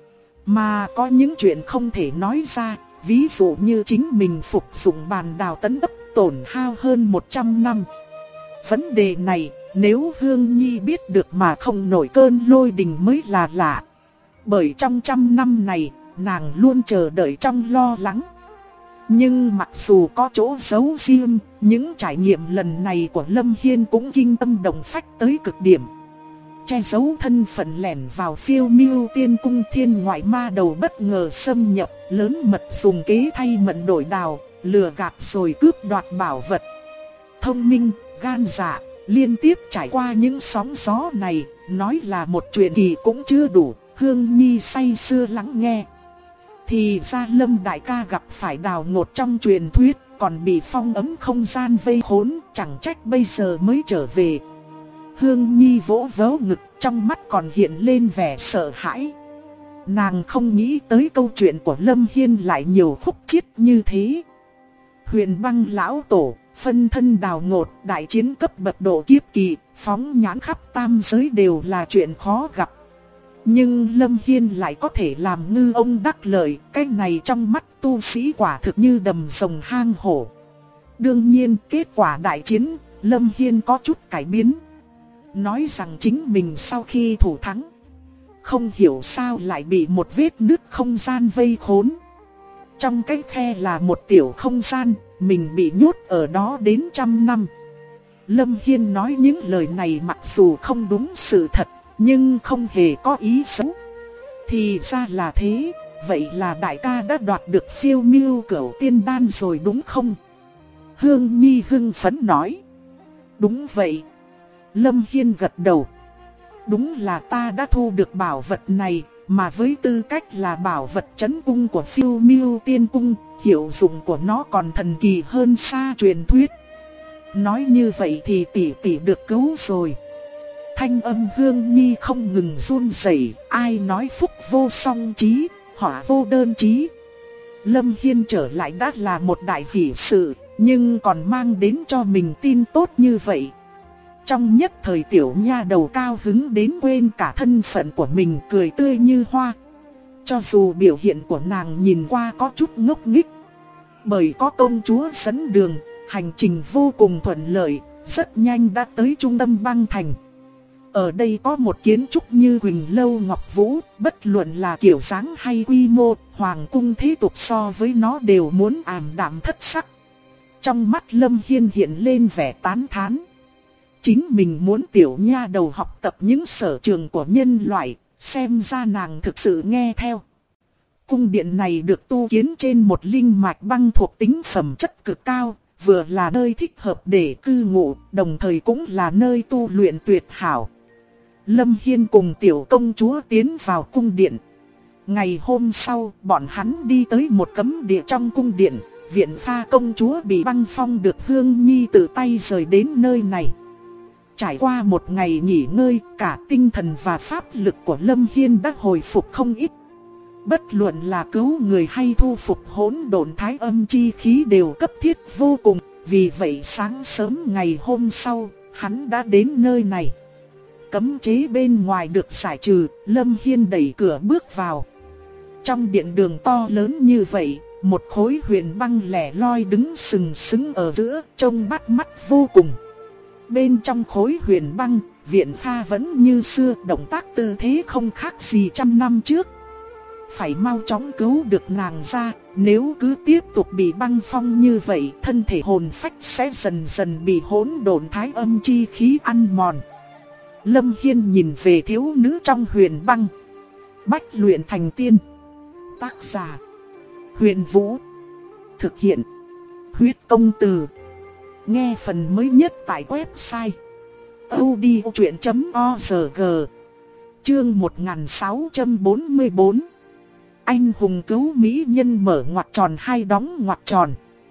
Mà có những chuyện không thể nói ra, ví dụ như chính mình phục dụng bàn đào tấn ấp tổn hao hơn 100 năm. Vấn đề này, nếu Hương Nhi biết được mà không nổi cơn lôi đình mới là lạ. Bởi trong 100 năm này, nàng luôn chờ đợi trong lo lắng. Nhưng mặc dù có chỗ giấu riêng, những trải nghiệm lần này của Lâm Hiên cũng kinh tâm động phách tới cực điểm. Che giấu thân phận lẻn vào Phiêu Miêu Tiên Cung, thiên ngoại ma đầu bất ngờ xâm nhập, lớn mật dùng kế thay mận đổi đào, lừa gạt rồi cướp đoạt bảo vật. Thông minh, gan dạ, liên tiếp trải qua những sóng gió này, nói là một chuyện kỳ cũng chưa đủ. Hương Nhi say sưa lắng nghe. Thì ra Lâm đại ca gặp phải đào ngột trong truyền thuyết, còn bị phong ấn không gian vây khốn, chẳng trách bây giờ mới trở về. Hương Nhi vỗ vỗ ngực, trong mắt còn hiện lên vẻ sợ hãi. Nàng không nghĩ tới câu chuyện của Lâm Hiên lại nhiều khúc chiết như thế. Huyền Băng lão tổ, phân thân đào ngột, đại chiến cấp bậc độ kiếp kỳ, phóng nhãn khắp tam giới đều là chuyện khó gặp. Nhưng Lâm Hiên lại có thể làm ngư ông đắc lợi, cái này trong mắt tu sĩ quả thực như đầm rồng hang hổ. Đương nhiên kết quả đại chiến, Lâm Hiên có chút cải biến. Nói rằng chính mình sau khi thủ thắng, không hiểu sao lại bị một vết nứt không gian vây khốn. Trong cái khe là một tiểu không gian, mình bị nhốt ở đó đến 100 năm. Lâm Hiên nói những lời này mặc dù không đúng sự thật, nhưng không hề có ý xấu. Thì ra là thế, vậy là đại ca đã đoạt được Phiêu Miêu Cửu Tiên Đan rồi đúng không? Hương Nhi hưng phấn nói. Đúng vậy. Lâm Hiên gật đầu. Đúng là ta đã thu được bảo vật này, mà với tư cách là bảo vật trấn cung của Phiêu Miêu Tiên Cung, hiệu dụng của nó còn thần kỳ hơn xa truyền thuyết. Nói như vậy thì tỷ tỷ được cứu rồi. Thanh âm Hương Nhi không ngừng run rẩy, ai nói phúc vô song chí, họa vô đơn chí. Lâm Hiên trở lại đã là một đại hỷ sự, nhưng còn mang đến cho mình tin tốt như vậy. Trong nhất thời tiểu nha đầu cao hứng đến quên cả thân phận của mình, cười tươi như hoa. Cho dù biểu hiện của nàng nhìn qua có chút ngốc nghếch, bởi có công chúa dẫn đường, hành trình vô cùng thuận lợi, rất nhanh đã tới trung tâm băng thành. Ở đây có một kiến trúc như Quỳnh Lâu Ngọc Vũ, bất luận là kiểu dáng hay quy mô, hoàng cung thế tục so với nó đều muốn ảm đạm thất sắc. Trong mắt Lâm Hiên hiện lên vẻ tán thán. chính mình muốn tiểu nha đầu học tập những sở trường của nhân loại, xem ra nàng thực sự nghe theo. Cung điện này được tu kiến trên một linh mạch băng thuộc tính phẩm chất cực cao, vừa là nơi thích hợp để cư ngụ, đồng thời cũng là nơi tu luyện tuyệt hảo. Lâm Hiên cùng tiểu công chúa tiến vào cung điện. Ngày hôm sau, bọn hắn đi tới một cấm địa trong cung điện. Viện Pha công chúa bị băng phong được Hương Nhi tự tay rời đến nơi này. Trải qua một ngày nghỉ ngơi, cả tinh thần và pháp lực của Lâm Hiên đã hồi phục không ít. Bất luận là cứu người hay thu phục hỗn độn thái âm chi khí đều cấp thiết vô cùng. Vì vậy sáng sớm ngày hôm sau, hắn đã đến nơi này. Cấm chế bên ngoài được giải trừ, Lâm Hiên đẩy cửa bước vào. Trong điện đường to lớn như vậy, một khối huyền băng lẻ loi đứng sừng sững ở giữa, trông bắt mắt vô cùng. Bên trong khối huyền băng, Viện Pha vẫn như xưa, động tác tư thế không khác gì trăm năm trước. Phải mau chóng cứu được nàng ra, nếu cứ tiếp tục bị băng phong như vậy, thân thể hồn phách sẽ dần dần bị hỗn độn thái âm chi khí ăn mòn. Lâm Hiên nhìn về thiếu nữ trong huyền băng. Bách luyện thành tiên. Tác giả: Huyền Vũ. Thực hiện: Huyết Công Từ. Nghe phần mới nhất tại website audiochuyện.org. Chương 1644. Anh hùng cứu mỹ nhân mở ngoặc tròn hay đóng ngoặc tròn.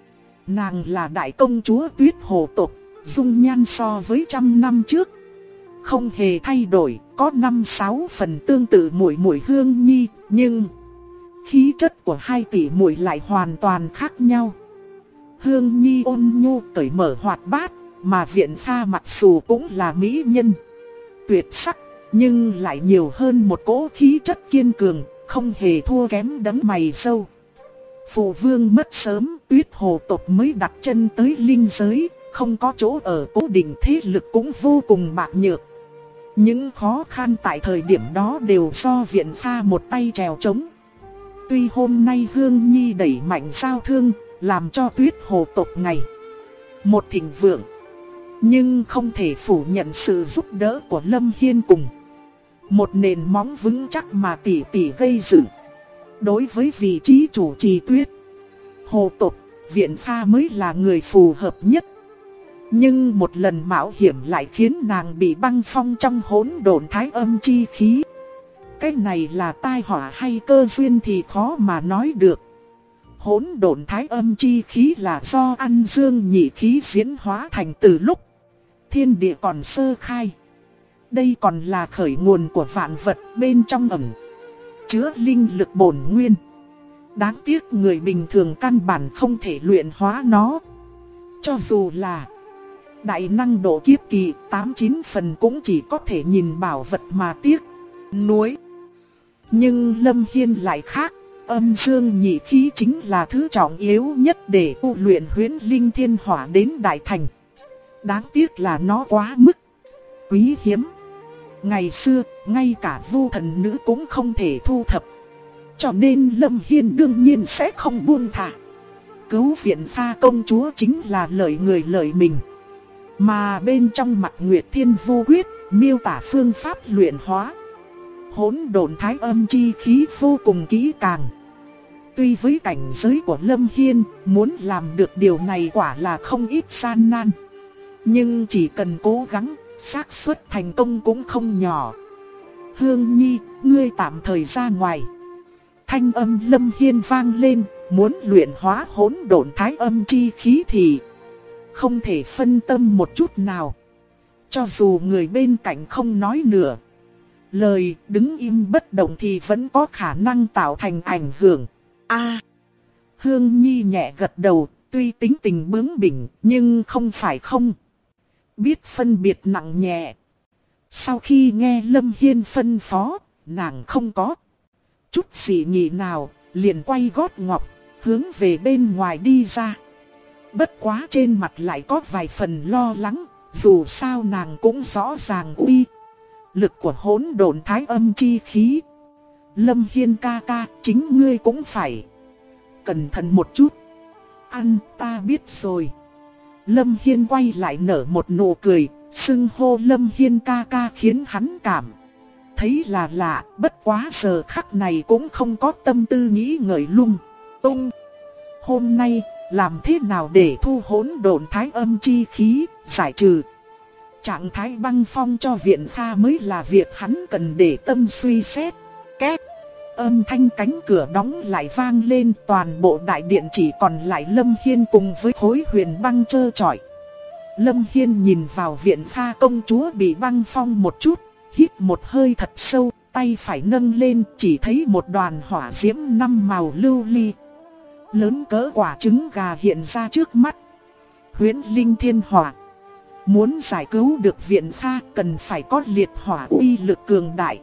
Nàng là đại công chúa Tuyết Hồ tộc, dung nhan so với trăm năm trước không hề thay đổi, có 5-6 phần tương tự muội muội Hương Nhi, nhưng khí chất của hai tỷ muội lại hoàn toàn khác nhau. Hương Nhi ôn nhu cởi mở hoạt bát, mà Viện Pha mặc dù cũng là mỹ nhân tuyệt sắc, nhưng lại nhiều hơn một cỗ khí chất kiên cường, không hề thua kém đấng mày râu. Phụ vương mất sớm, Tuyết Hồ tộc mới đặt chân tới linh giới, không có chỗ ở cố định, thế lực cũng vô cùng bạc nhược. Những khó khăn tại thời điểm đó đều do Viện Pha một tay chèo chống. Tuy hôm nay Hương Nhi đẩy mạnh giao thương, làm cho Tuyết Hồ tộc ngày một thịnh vượng, nhưng không thể phủ nhận sự giúp đỡ của Lâm Hiên cùng một nền móng vững chắc mà tỷ tỷ gây dựng. Đối với vị trí chủ trì Tuyết Hồ tộc, Viện Pha mới là người phù hợp nhất. Nhưng một lần mạo hiểm lại khiến nàng bị băng phong trong hỗn độn thái âm chi khí. Cái này là tai họa hay cơ duyên thì khó mà nói được. Hỗn độn thái âm chi khí là do ăn dương nhị khí diễn hóa thành từ lúc thiên địa còn sơ khai. Đây còn là khởi nguồn của vạn vật, bên trong ẩn chứa linh lực bổn nguyên. Đáng tiếc người bình thường căn bản không thể luyện hóa nó. Cho dù là đại năng độ kiếp kỳ, 8-9 phần cũng chỉ có thể nhìn bảo vật mà tiếc nuối. Nhưng Lâm Hiên lại khác, âm dương nhị khí chính là thứ trọng yếu nhất để tu luyện huyễn linh thiên hỏa đến đại thành. Đáng tiếc là nó quá mức quý hiếm. Ngày xưa, ngay cả Vu thần nữ cũng không thể thu thập. Cho nên Lâm Hiên đương nhiên sẽ không buông thả. Cứu Viện Pha công chúa chính là lợi người lợi mình. Mà bên trong Mặt Nguyệt Thiên Vu Quyết, miêu tả phương pháp luyện hóa hỗn độn thái âm chi khí vô cùng kỹ càng. Tuy với cảnh giới của Lâm Hiên, muốn làm được điều này quả là không ít gian nan. Nhưng chỉ cần cố gắng, xác suất thành công cũng không nhỏ. Hương Nhi, ngươi tạm thời ra ngoài. Thanh âm Lâm Hiên vang lên, muốn luyện hóa hỗn độn thái âm chi khí thì không thể phân tâm một chút nào. Cho dù người bên cạnh không nói nửa lời, đứng im bất động thì vẫn có khả năng tạo thành ảnh hưởng. Hương Nhi nhẹ gật đầu, tuy tính tình bướng bỉnh, nhưng không phải không biết phân biệt nặng nhẹ. Sau khi nghe Lâm Hiên phân phó, nàng không có chút gì nghĩ nào, liền quay gót ngọc, hướng về bên ngoài đi ra. Bất quá trên mặt lại có vài phần lo lắng, dù sao nàng cũng rõ ràng uy lực của hỗn độn thái âm chi khí. Lâm Hiên ca ca, chính ngươi cũng phải cẩn thận một chút. Ta biết rồi. Lâm Hiên quay lại nở một nụ cười, xưng hô Lâm Hiên ca ca khiến hắn cảm thấy là lạ, bất quá giờ khắc này cũng không có tâm tư nghĩ ngợi lung tung. Hôm nay, làm thế nào để thu hỗn độn thái âm chi khí, giải trừ trạng thái băng phong cho viện Kha mới là việc hắn cần để tâm suy xét. Két, âm thanh cánh cửa đóng lại vang lên, toàn bộ đại điện chỉ còn lại Lâm Hiên cùng với khối huyền băng trơ trọi. Lâm Hiên nhìn vào viện Kha công chúa bị băng phong một chút, hít một hơi thật sâu, tay phải nâng lên, chỉ thấy một đoàn hỏa diễm 5 màu lưu ly lớn cỡ quả trứng gà hiện ra trước mắt. Huyễn linh thiên hỏa. Muốn giải cứu được viện Kha cần phải có liệt hỏa uy lực cường đại.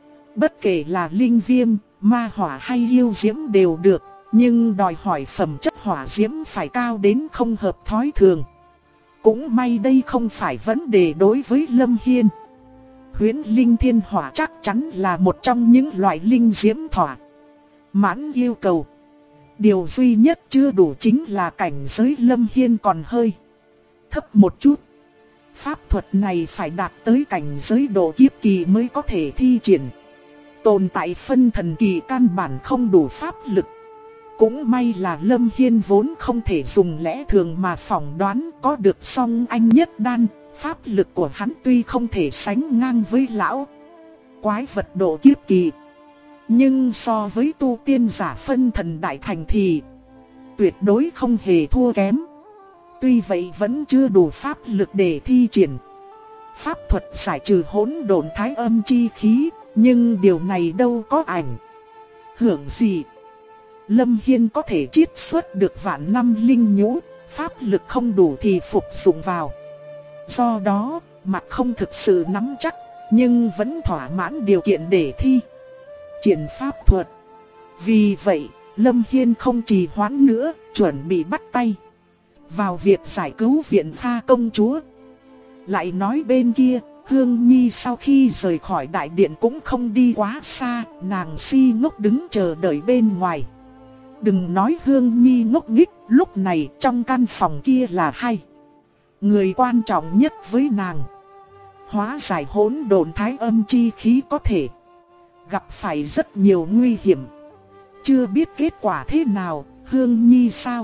Bất kể là linh viêm, ma hỏa hay yêu diễm đều được, nhưng đòi hỏi phẩm chất hỏa diễm phải cao đến không hợp thói thường. Cũng may đây không phải vấn đề đối với Lâm Hiên. Huyễn linh thiên hỏa chắc chắn là một trong những loại linh diễm thỏa mãn yêu cầu. Điều duy nhất chưa đủ chính là cảnh giới Lâm Hiên còn hơi thấp một chút. Pháp thuật này phải đạt tới cảnh giới độ kiếp kỳ mới có thể thi triển. Tồn tại phân thần kỳ căn bản không đủ pháp lực. Cũng may là Lâm Hiên vốn không thể dùng lẽ thường mà phỏng đoán, có được song anh nhất đan. Pháp lực của hắn tuy không thể sánh ngang với lão quái vật độ kiếp kỳ, nhưng so với tu tiên giả phân thần đại thành thì tuyệt đối không hề thua kém. Tuy vậy vẫn chưa đủ pháp lực để thi triển pháp thuật giải trừ hỗn độn thái âm chi khí, nhưng điều này đâu có ảnh hưởng gì. Lâm Hiên có thể chiết xuất được vạn năm linh nhũ, pháp lực không đủ thì phục dụng vào. Do đó, mặt không thực sự nắm chắc, nhưng vẫn thỏa mãn điều kiện để thi triển pháp thuật. Vì vậy, Lâm Hiên không trì hoãn nữa, chuẩn bị bắt tay vào việc giải cứu viện Kha công chúa. Lại nói bên kia, Hương Nhi sau khi rời khỏi đại điện cũng không đi quá xa, nàng si ngốc đứng chờ đợi bên ngoài. Đừng nói Hương Nhi ngốc nghếch, lúc này trong căn phòng kia là hai người quan trọng nhất với nàng. Hóa giải hỗn độn thái âm chi khí có thể gặp phải rất nhiều nguy hiểm. Chưa biết kết quả thế nào, Hương Nhi sao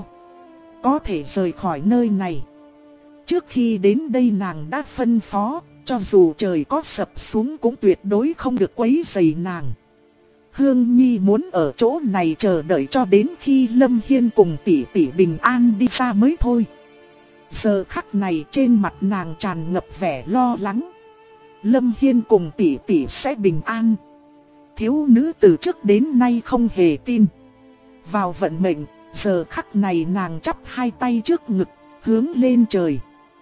có thể rời khỏi nơi này. Trước khi đến đây nàng đã phân phó, cho dù trời có sập xuống cũng tuyệt đối không được quấy rầy nàng. Hương Nhi muốn ở chỗ này chờ đợi cho đến khi Lâm Hiên cùng tỷ tỷ bình an đi xa mới thôi. Giờ khắc này trên mặt nàng tràn ngập vẻ lo lắng. Lâm Hiên cùng tỷ tỷ sẽ bình an. Thiếu nữ từ trước đến nay không hề tin vào vận mệnh. Giờ khắc này nàng chắp hai tay trước ngực, hướng lên trời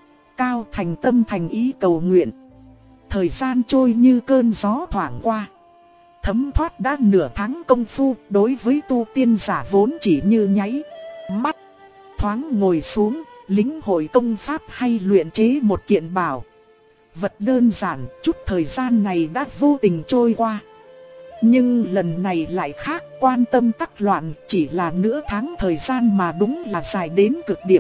cao thành tâm thành ý cầu nguyện. Thời gian trôi như cơn gió thoảng qua. Thấm thoát đã nửa tháng công phu, đối với tu tiên giả vốn chỉ như nháy mắt. Thoáng ngồi xuống, lĩnh hội công pháp hay luyện chế một kiện bảo vật đơn giản, chút thời gian này đã vô tình trôi qua. Nhưng lần này lại khác, quan tâm tắc loạn, chỉ là nửa tháng thời gian mà đúng là dài đến cực điểm.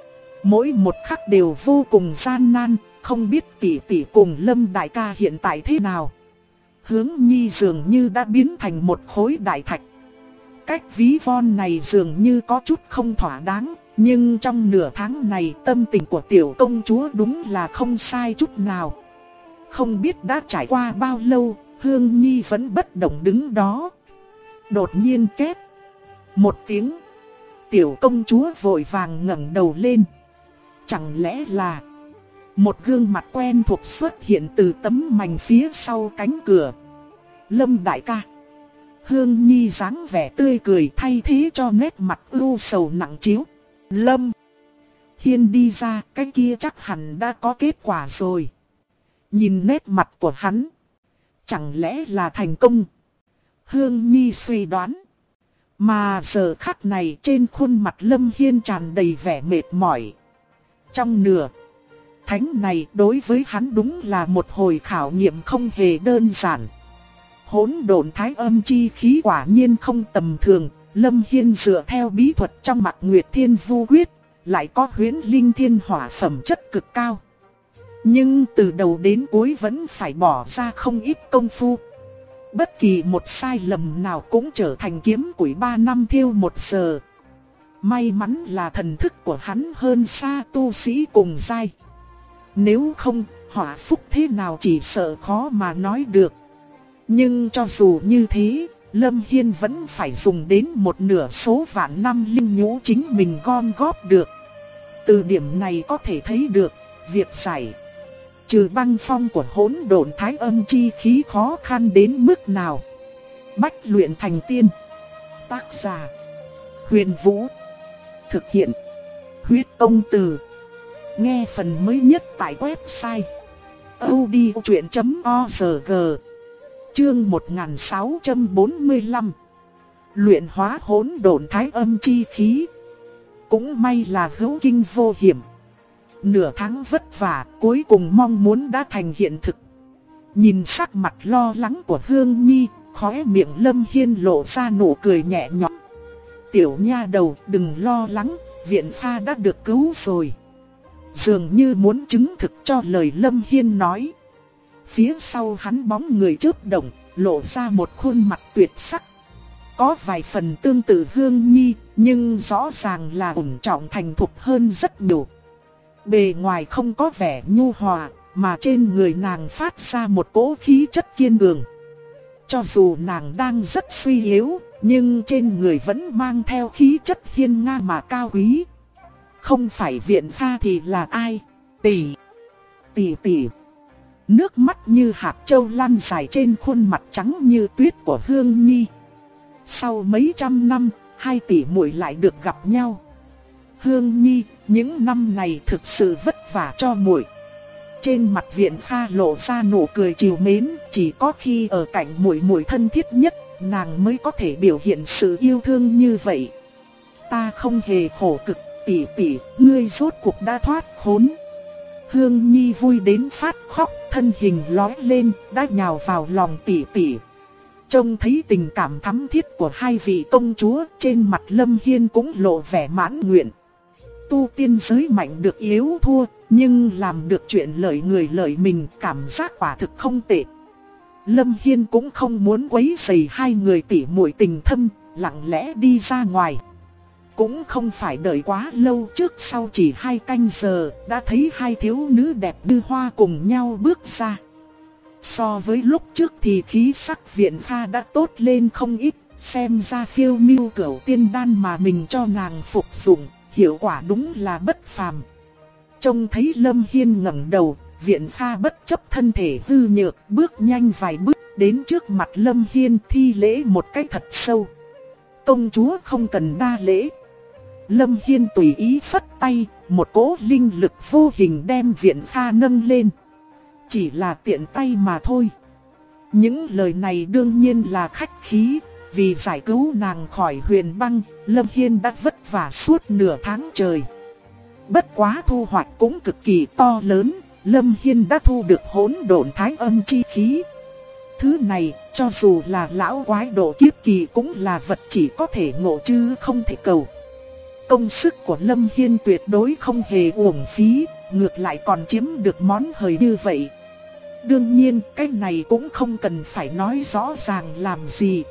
Mỗi một khắc đều vô cùng gian nan, không biết tỷ tỷ cùng Lâm đại ca hiện tại thế nào. Hướng Nhi dường như đã biến thành một khối đại thạch. Cách ví von này dường như có chút không thỏa đáng, nhưng trong nửa tháng này tâm tình của tiểu công chúa đúng là không sai chút nào. Không biết đã trải qua bao lâu, Hương Nhi vẫn bất động đứng đó. Đột nhiên két một tiếng, tiểu công chúa vội vàng ngẩng đầu lên. Chẳng lẽ là một gương mặt quen thuộc xuất hiện từ tấm mành phía sau cánh cửa. Lâm đại ca. Hương Nhi dáng vẻ tươi cười thay thế cho nét mặt ưu sầu nặng trĩu. Lâm Hiên đi ra, cái kia chắc hẳn đã có kết quả rồi. Nhìn nét mặt của hắn, chẳng lẽ là thành công? Hương Nhi suy đoán. Mà giờ khắc này trên khuôn mặt Lâm Hiên tràn đầy vẻ mệt mỏi. Trong nửa thánh này đối với hắn đúng là một hồi khảo nghiệm không hề đơn giản. Hỗn độn thái âm chi khí quả nhiên không tầm thường. Lâm Hiên dựa theo bí thuật trong Mạc Nguyệt Thiên Vu Quyết, lại có huyễn linh thiên hỏa phẩm chất cực cao. Nhưng từ đầu đến cuối vẫn phải bỏ ra không ít công phu. Bất kỳ một sai lầm nào cũng trở thành kiếm củi 3 năm thiêu 1 giờ. May mắn là thần thức của hắn hơn xa tu sĩ cùng giai. Nếu không, họa phúc thế nào chỉ sợ khó mà nói được. Nhưng cho dù như thế, Lâm Hiên vẫn phải dùng đến một nửa số vạn năm linh nhũ chính mình gom góp được. Từ điểm này có thể thấy được, việc giải trừ băng phong của hỗn độn thái âm chi khí khó khăn đến mức nào. Bách luyện thành tiên. Tác giả: Huyền Vũ. Thực hiện: Huyết Công Từ. Nghe phần mới nhất tại website audiochuyen.org. Chương 1645. Luyện hóa hỗn độn thái âm chi khí. Cũng may là hữu kinh vô hiểm. Nửa tháng vất vả, cuối cùng mong muốn đã thành hiện thực. Nhìn sắc mặt lo lắng của Hương Nhi, khóe miệng Lâm Hiên lộ ra nụ cười nhẹ nhõm. Tiểu nha đầu, đừng lo lắng, viện pha đã được cứu rồi. Dường như muốn chứng thực cho lời Lâm Hiên nói. Phía sau hắn bóng người chớp động, lộ ra một khuôn mặt tuyệt sắc. Có vài phần tương tự Hương Nhi, nhưng rõ ràng là ổn trọng thành thục hơn rất nhiều. Bề ngoài không có vẻ nhu hòa, mà trên người nàng phát ra một cỗ khí chất kiên cường. Cho dù nàng đang rất suy yếu, nhưng trên người vẫn mang theo khí chất hiên ngang mà cao quý. Không phải viện pha thì là ai? Tỷ. Nước mắt như hạt châu lan dài trên khuôn mặt trắng như tuyết của Hương Nhi. Sau mấy trăm năm, hai tỷ muội lại được gặp nhau. Hương Nhi, những năm này thực sự vất vả cho muội. Trên mặt viện pha lộ ra nụ cười trìu mến, chỉ có khi ở cạnh muội thân thiết nhất, nàng mới có thể biểu hiện sự yêu thương như vậy. Ta không hề khổ cực, tỷ, ngươi rốt cuộc đã thoát khốn. Hương Nhi vui đến phát khóc, thân hình lóe lên, đã nhào vào lòng tỷ. Trông thấy tình cảm thắm thiết của hai vị công chúa, trên mặt Lâm Hiên cũng lộ vẻ mãn nguyện. Tu tiên giới mạnh được yếu thua, nhưng làm được chuyện lợi người lợi mình, cảm giác quả thực không tệ. Lâm Hiên cũng không muốn quấy rầy hai người tỷ muội tình thâm, lặng lẽ đi ra ngoài. Cũng không phải đợi quá lâu, trước sau chỉ 2 canh giờ, đã thấy hai thiếu nữ đẹp như hoa cùng nhau bước ra. So với lúc trước thì khí sắc viện pha đã tốt lên không ít, xem ra phiêu miêu cửu tiên đan mà mình cho nàng phục dụng, hiệu quả đúng là bất phàm. Trông thấy Lâm Hiên ngẩng đầu, viện pha bất chấp thân thể hư nhược, bước nhanh vài bước đến trước mặt Lâm Hiên thi lễ một cái thật sâu. Công chúa không cần đa lễ. Lâm Hiên tùy ý phất tay, một cỗ linh lực vô hình đem viện pha nâng lên. Chỉ là tiện tay mà thôi. Những lời này đương nhiên là khách khí, vì giải cứu nàng khỏi huyền băng, Lâm Hiên đã vất vả suốt nửa tháng trời. Bất quá thu hoạch cũng cực kỳ to lớn, Lâm Hiên đã thu được hỗn độn thái âm chi khí. Thứ này, cho dù là lão quái độ kiếp kỳ cũng là vật chỉ có thể ngộ chứ không thể cầu. Công sức của Lâm Hiên tuyệt đối không hề uổng phí, ngược lại còn chiếm được món hời như vậy. Đương nhiên, cái này cũng không cần phải nói rõ ràng làm gì.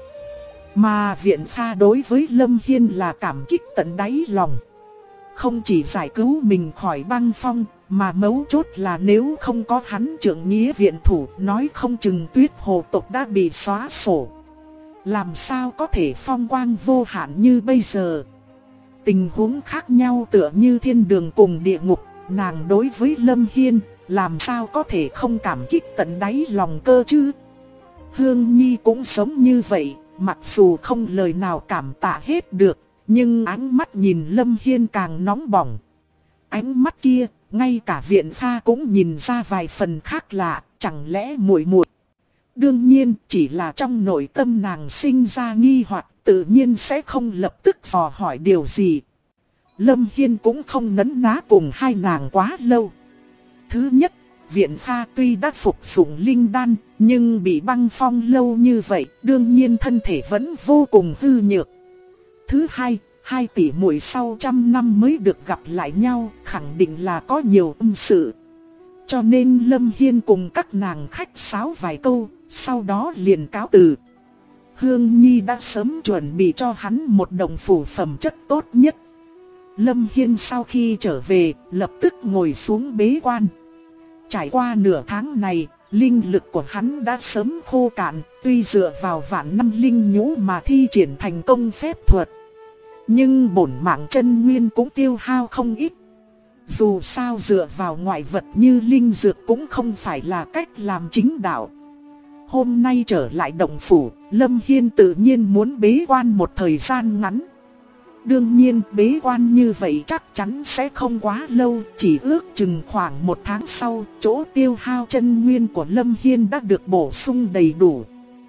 Mà viện pha đối với Lâm Hiên là cảm kích tận đáy lòng. Không chỉ giải cứu mình khỏi băng phong, mà mấu chốt là nếu không có hắn trưởng nghĩa viện thủ, nói không chừng Tuyết Hồ tộc đã bị xóa sổ. Làm sao có thể phong quang vô hạn như bây giờ? Tình huống khác nhau tựa như thiên đường cùng địa ngục, nàng đối với Lâm Hiên, làm sao có thể không cảm kích tận đáy lòng cơ chứ? Hương Nhi cũng sống như vậy, mặc dù không lời nào cảm tạ hết được, nhưng ánh mắt nhìn Lâm Hiên càng nóng bỏng. Ánh mắt kia, ngay cả viện pha cũng nhìn ra vài phần khác lạ, chẳng lẽ muội. Đương nhiên, chỉ là trong nội tâm nàng sinh ra nghi hoặc, tự nhiên sẽ không lập tức dò hỏi điều gì. Lâm Hiên cũng không nấn ná cùng hai nàng quá lâu. Thứ nhất, viện pha tuy đã phục dụng linh đan, nhưng bị băng phong lâu như vậy, đương nhiên thân thể vẫn vô cùng hư nhược. Thứ hai, hai tỷ muội sau trăm năm mới được gặp lại nhau, khẳng định là có nhiều tâm sự. Cho nên Lâm Hiên cùng các nàng khách sáo vài câu, sau đó liền cáo từ. Hương Nhi đã sớm chuẩn bị cho hắn một đồng phủ phẩm chất tốt nhất. Lâm Hiên sau khi trở về, lập tức ngồi xuống bế quan. Trải qua nửa tháng này, linh lực của hắn đã sớm khô cạn, tuy dựa vào vạn năm linh nhũ mà thi triển thành công phép thuật. Nhưng bổn mạng chân nguyên cũng tiêu hao không ít. Dù sao dựa vào ngoại vật như linh dược cũng không phải là cách làm chính đạo. Hôm nay trở lại động phủ, Lâm Hiên tự nhiên muốn bế quan một thời gian ngắn. Đương nhiên bế quan như vậy chắc chắn sẽ không quá lâu, chỉ ước chừng khoảng 1 tháng sau, chỗ tiêu hao chân nguyên của Lâm Hiên đã được bổ sung đầy đủ.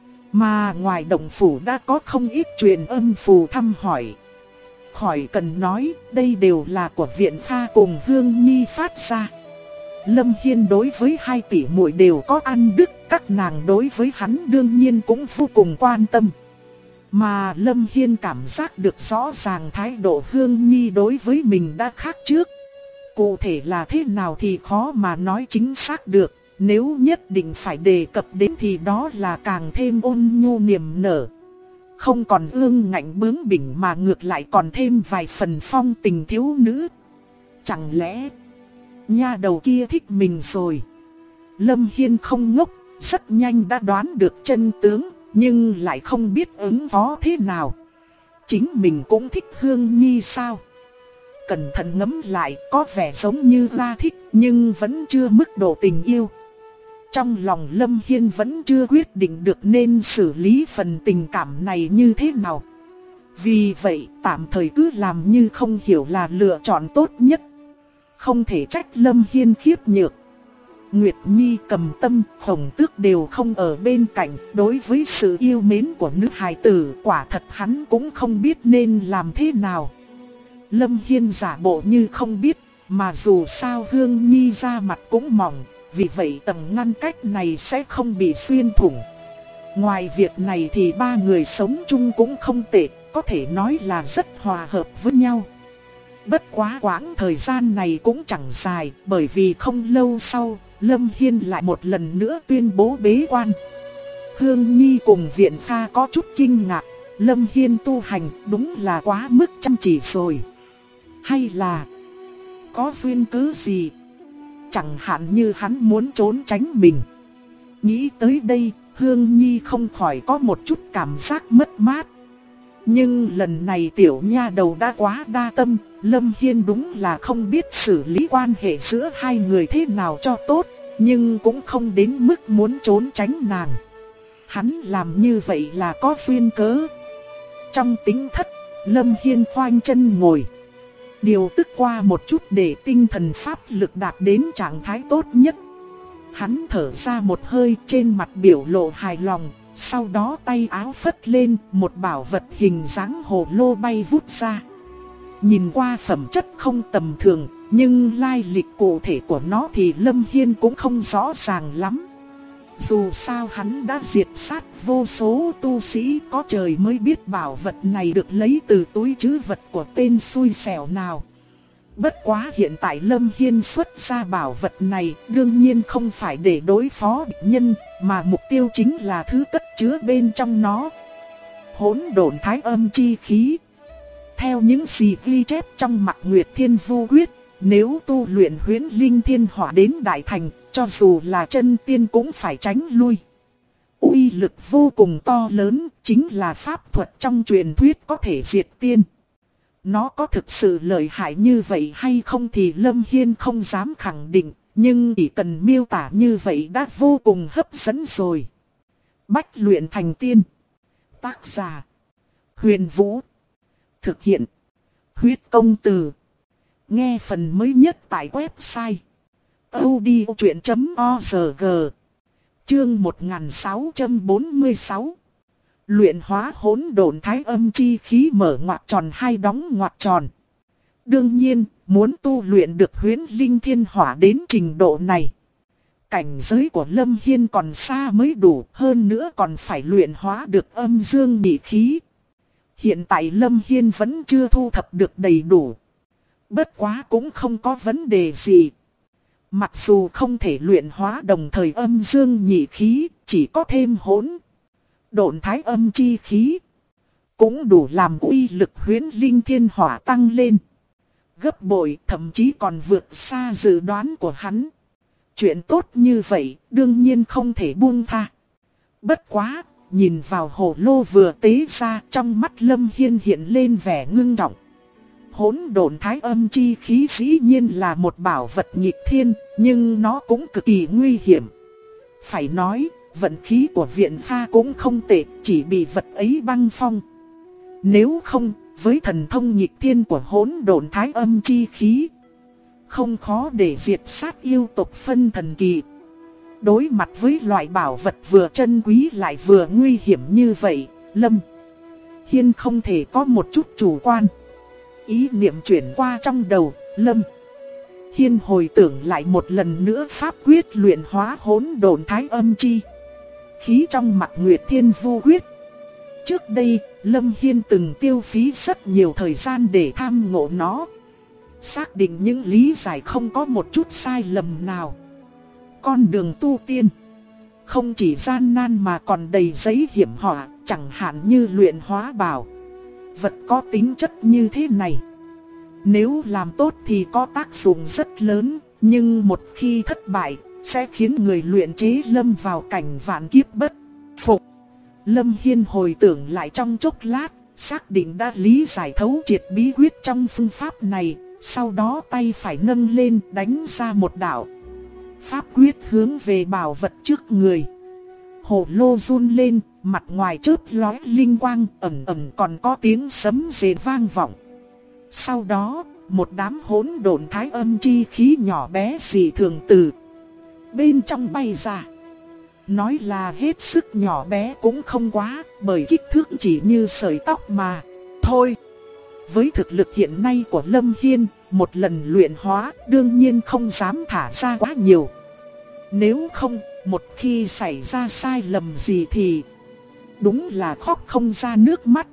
Mà ngoài động phủ đã có không ít truyền âm phù thăm hỏi. Khỏi cần nói, đây đều là của Viện Pha cùng Hương Nhi phát ra. Lâm Hiên đối với hai tỷ muội đều có ăn đức, các nàng đối với hắn đương nhiên cũng vô cùng quan tâm. Mà Lâm Hiên cảm giác được rõ ràng thái độ Hương Nhi đối với mình đã khác trước. Cụ thể là thế nào thì khó mà nói chính xác được, nếu nhất định phải đề cập đến thì đó là càng thêm ôn nhu niềm nở. Không còn ương ngạnh bướng bỉnh mà ngược lại còn thêm vài phần phong tình thiếu nữ. Chẳng lẽ nha đầu kia thích mình rồi? Lâm Hiên không ngốc, rất nhanh đã đoán được chân tướng, nhưng lại không biết ứng phó thế nào. Chính mình cũng thích Hương Nhi sao? Cẩn thận ngẫm lại, có vẻ giống như ra thích nhưng vẫn chưa mức độ tình yêu. Trong lòng Lâm Hiên vẫn chưa quyết định được nên xử lý phần tình cảm này như thế nào. Vì vậy tạm thời cứ làm như không hiểu là lựa chọn tốt nhất. Không thể trách Lâm Hiên khiếp nhược. Nguyệt Nhi, Cầm Tâm, Hồng Tước đều không ở bên cạnh. Đối với sự yêu mến của nữ hài tử, quả thật hắn cũng không biết nên làm thế nào. Lâm Hiên giả bộ như không biết, mà dù sao Hương Nhi da mặt cũng mỏng, vì vậy tầng ngăn cách này sẽ không bị xuyên thủng. Ngoài việc này thì ba người sống chung cũng không tệ, có thể nói là rất hòa hợp với nhau. Bất quá quãng thời gian này cũng chẳng dài, bởi vì không lâu sau, Lâm Hiên lại một lần nữa tuyên bố bế quan. Hương Nhi cùng Viện Pha có chút kinh ngạc, Lâm Hiên tu hành đúng là quá mức chăm chỉ rồi. Hay là có duyên cớ gì? Chẳng hạn như hắn muốn trốn tránh mình. Nghĩ tới đây, Hương Nhi không khỏi có một chút cảm giác mất mát. Nhưng lần này tiểu nha đầu đã quá đa tâm, Lâm Hiên đúng là không biết xử lý quan hệ giữa hai người thế nào cho tốt, nhưng cũng không đến mức muốn trốn tránh nàng. Hắn làm như vậy là có duyên cớ. Trong tính thất, Lâm Hiên khoanh chân ngồi, điều tức qua một chút để tinh thần pháp lực đạt đến trạng thái tốt nhất. Hắn thở ra một hơi, trên mặt biểu lộ hài lòng, sau đó tay áo phất lên, một bảo vật hình dáng hồ lô bay vút ra. Nhìn qua phẩm chất không tầm thường, nhưng lai lịch cụ thể của nó thì Lâm Hiên cũng không rõ ràng lắm. Dù sao hắn đã diệt sát vô số tu sĩ, có trời mới biết bảo vật này được lấy từ túi trữ vật của tên xui xẻo nào. Bất quá hiện tại Lâm Hiên xuất ra bảo vật này đương nhiên không phải để đối phó địch nhân, mà mục tiêu chính là thứ cất chứa bên trong nó. Hỗn độn thái âm chi khí. Theo những gì ghi chép trong Mạc Nguyệt Thiên Vu Quyết, nếu tu luyện Huyễn Linh Thiên Hỏa đến đại thành, cho dù là chân tiên cũng phải tránh lui. Uy lực vô cùng to lớn, chính là pháp thuật trong truyền thuyết có thể diệt tiên. Nó có thực sự lợi hại như vậy hay không thì Lâm Hiên không dám khẳng định, nhưng chỉ cần miêu tả như vậy đã vô cùng hấp dẫn rồi. Bách luyện thành tiên. Tác giả: Huyền Vũ. Thực hiện: Huyết Công Từ. Nghe phần mới nhất tại website audiochuyện.org. Chương 1646. Luyện hóa hỗn độn thái âm chi khí mở ngoặc tròn hay đóng ngoặc tròn. Đương nhiên, muốn tu luyện được Huyễn Linh Thiên Hỏa đến trình độ này, cảnh giới của Lâm Hiên còn xa mới đủ, hơn nữa còn phải luyện hóa được âm dương nhị khí. Hiện tại Lâm Hiên vẫn chưa thu thập được đầy đủ. Bất quá cũng không có vấn đề gì. Mặc dù không thể luyện hóa đồng thời âm dương nhị khí, chỉ có thêm hỗn độn thái âm chi khí, cũng đủ làm uy lực huyễn linh thiên hỏa tăng lên gấp bội, thậm chí còn vượt xa dự đoán của hắn. Chuyện tốt như vậy, đương nhiên không thể buông tha. Bất quá, nhìn vào hồ lô vừa tế ra, trong mắt Lâm Hiên hiện lên vẻ ngưng trọng. Hỗn độn thái âm chi khí dĩ nhiên là một bảo vật nghịch thiên, nhưng nó cũng cực kỳ nguy hiểm. Phải nói, vận khí của viện pha cũng không tệ, chỉ bị vật ấy băng phong. Nếu không, với thần thông nghịch thiên của hỗn độn thái âm chi khí, không khó để diệt sát yêu tộc phân thần kỳ. Đối mặt với loại bảo vật vừa chân quý lại vừa nguy hiểm như vậy, Lâm Hiên không thể có một chút chủ quan. Ý niệm chuyển qua trong đầu, Lâm Hiên hồi tưởng lại một lần nữa pháp quyết luyện hóa hỗn độn thái âm chi khí trong Mạc Nguyệt Thiên Vu Quyết. Trước đây, Lâm Hiên từng tiêu phí rất nhiều thời gian để tham ngộ nó, xác định những lý giải không có một chút sai lầm nào. Con đường tu tiên không chỉ gian nan mà còn đầy giấy hiểm họa, chẳng hạn như luyện hóa bảo vật có tính chất như thế này. Nếu làm tốt thì có tác dụng rất lớn, nhưng một khi thất bại, sẽ khiến người luyện chế lâm vào cảnh vạn kiếp bất phục. Lâm Hiên hồi tưởng lại trong chốc lát, xác định đã lý giải thấu triệt bí quyết trong phương pháp này, sau đó tay phải nâng lên đánh ra một đạo pháp quyết hướng về bảo vật trước người. Hồ lô run lên, mặt ngoài chớp lóe linh quang, ẩn ẩn còn có tiếng sấm rền vang vọng. Sau đó, một đám hỗn độn thái âm chi khí nhỏ bé dị thường từ bên trong bay ra. Nói là hết sức nhỏ bé cũng không quá, bởi kích thước chỉ như sợi tóc mà thôi. Với thực lực hiện nay của Lâm Hiên, một lần luyện hóa đương nhiên không dám thả ra quá nhiều. Nếu không, một khi xảy ra sai lầm gì thì đúng là khóc không ra nước mắt.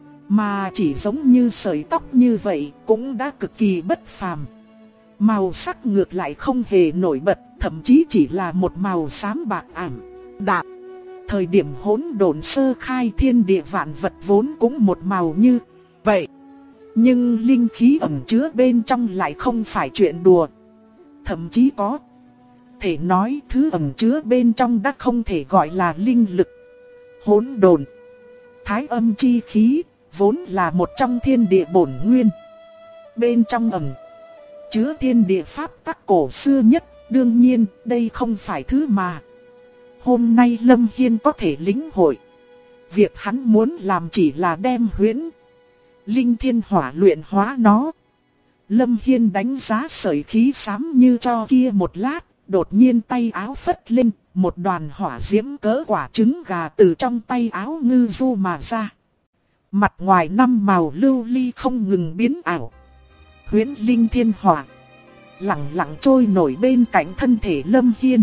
Mà chỉ giống như sợi tóc như vậy cũng đã cực kỳ bất phàm. Màu sắc ngược lại không hề nổi bật, thậm chí chỉ là một màu xám bạc ảm đạm. Thời điểm hỗn độn sơ khai, thiên địa vạn vật vốn cũng một màu như vậy. Nhưng linh khí ẩn chứa bên trong lại không phải chuyện đùa. Thậm chí có thể nói thứ ẩn chứa bên trong đã không thể gọi là linh lực. Hỗn độn thái âm chi khí vốn là một trong thiên địa bổn nguyên. Bên trong ẩn chứa thiên địa pháp tắc cổ xưa nhất. Đương nhiên đây không phải thứ mà hôm nay Lâm Hiên có thể lĩnh hội. Việc hắn muốn làm chỉ là đem huyễn linh thiên hỏa luyện hóa nó. Lâm Hiên đánh giá sợi khí xám như cho kia một lát, đột nhiên tay áo phất lên, một đoàn hỏa diễm cỡ quả trứng gà từ trong tay áo ngư du mà ra. Mặt ngoài năm màu lưu ly không ngừng biến ảo. Huyễn linh thiên hỏa lặng lặng trôi nổi bên cạnh thân thể Lâm Hiên.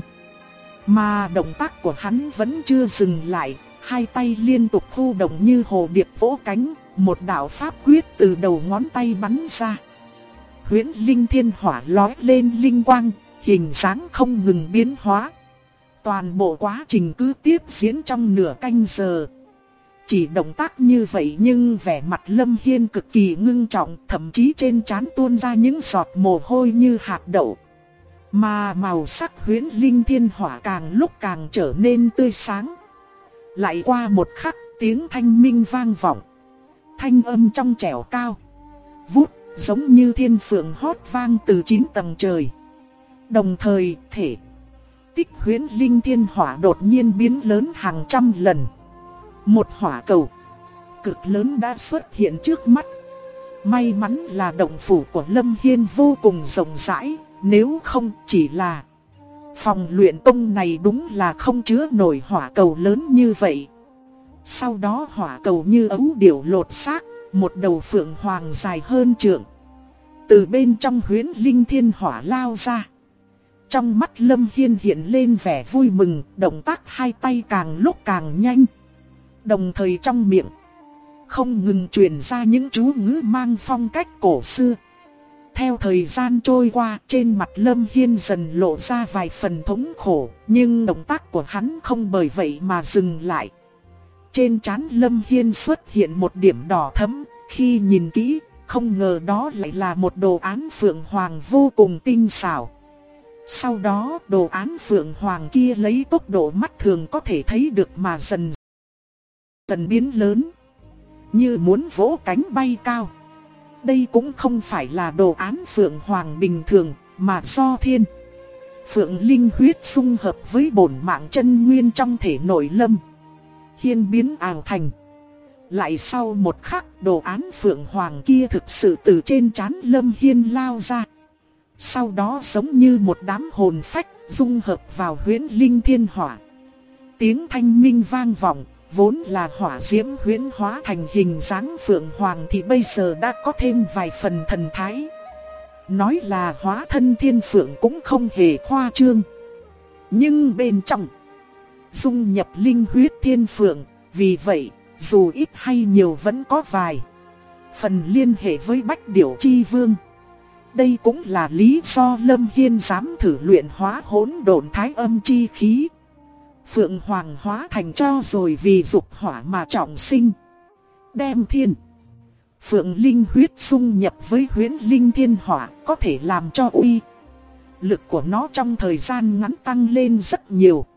Mà động tác của hắn vẫn chưa dừng lại, hai tay liên tục thu động như hồ điệp vỗ cánh, một đạo pháp quyết từ đầu ngón tay bắn ra. Huyễn linh thiên hỏa lóe lên linh quang, hình dáng không ngừng biến hóa. Toàn bộ quá trình cứ tiếp diễn trong nửa canh giờ. Chỉ động tác như vậy nhưng vẻ mặt Lâm Hiên cực kỳ ngưng trọng, thậm chí trên trán tuôn ra những giọt mồ hôi như hạt đậu. Mà màu sắc huyễn linh thiên hỏa càng lúc càng trở nên tươi sáng. Lại qua một khắc, tiếng thanh minh vang vọng. Thanh âm trong trẻo cao vút, giống như thiên phượng hót vang từ 9 tầng trời. Đồng thời, thể tích huyễn linh thiên hỏa đột nhiên biến lớn hàng trăm lần. Một hỏa cầu cực lớn đã xuất hiện trước mắt. May mắn là động phủ của Lâm Hiên vô cùng rộng rãi, nếu không chỉ là phòng luyện tông này đúng là không chứa nổi hỏa cầu lớn như vậy. Sau đó hỏa cầu như ấu điểu lột xác, một đầu phượng hoàng dài hơn trượng từ bên trong huyễn linh thiên hỏa lao ra. Trong mắt Lâm Hiên hiện lên vẻ vui mừng, động tác hai tay càng lúc càng nhanh. Đồng thời trong miệng không ngừng truyền ra những chú ngữ mang phong cách cổ xưa. Theo thời gian trôi qua, trên mặt Lâm Hiên dần lộ ra vài phần thống khổ, nhưng động tác của hắn không bởi vậy mà dừng lại. Trên trán Lâm Hiên xuất hiện một điểm đỏ thẫm, khi nhìn kỹ, không ngờ đó lại là một đồ án phượng hoàng vô cùng tinh xảo. Sau đó đồ án phượng hoàng kia lấy tốc độ mắt thường có thể thấy được mà dần dần biến lớn, như muốn vỗ cánh bay cao. Đây cũng không phải là đồ án phượng hoàng bình thường, mà do thiên phượng linh huyết xung hợp với bổn mạng chân nguyên trong thể nội Lâm Hiên biến ảo thành. Lại sau một khắc, đồ án phượng hoàng kia thực sự từ trên trán Lâm Hiên lao ra. Sau đó giống như một đám hồn phách dung hợp vào huyễn linh thiên hỏa. Tiếng thanh minh vang vọng, vốn là hỏa diễm huyễn hóa thành hình dáng phượng hoàng thì bây giờ đã có thêm vài phần thần thái. Nói là hóa thân thiên phượng cũng không hề khoa trương. Nhưng bên trong dung nhập linh huyết thiên phượng, vì vậy dù ít hay nhiều vẫn có vài phần liên hệ với Bách Điểu Chi Vương. Đây cũng là lý do Lâm Hiên dám thử luyện hóa hỗn độn thái âm chi khí. Phượng hoàng hóa thành cho rồi vì dục hỏa mà trọng sinh. Đem thiên phượng linh huyết xung nhập với huyễn linh thiên hỏa, có thể làm cho uy lực của nó trong thời gian ngắn tăng lên rất nhiều.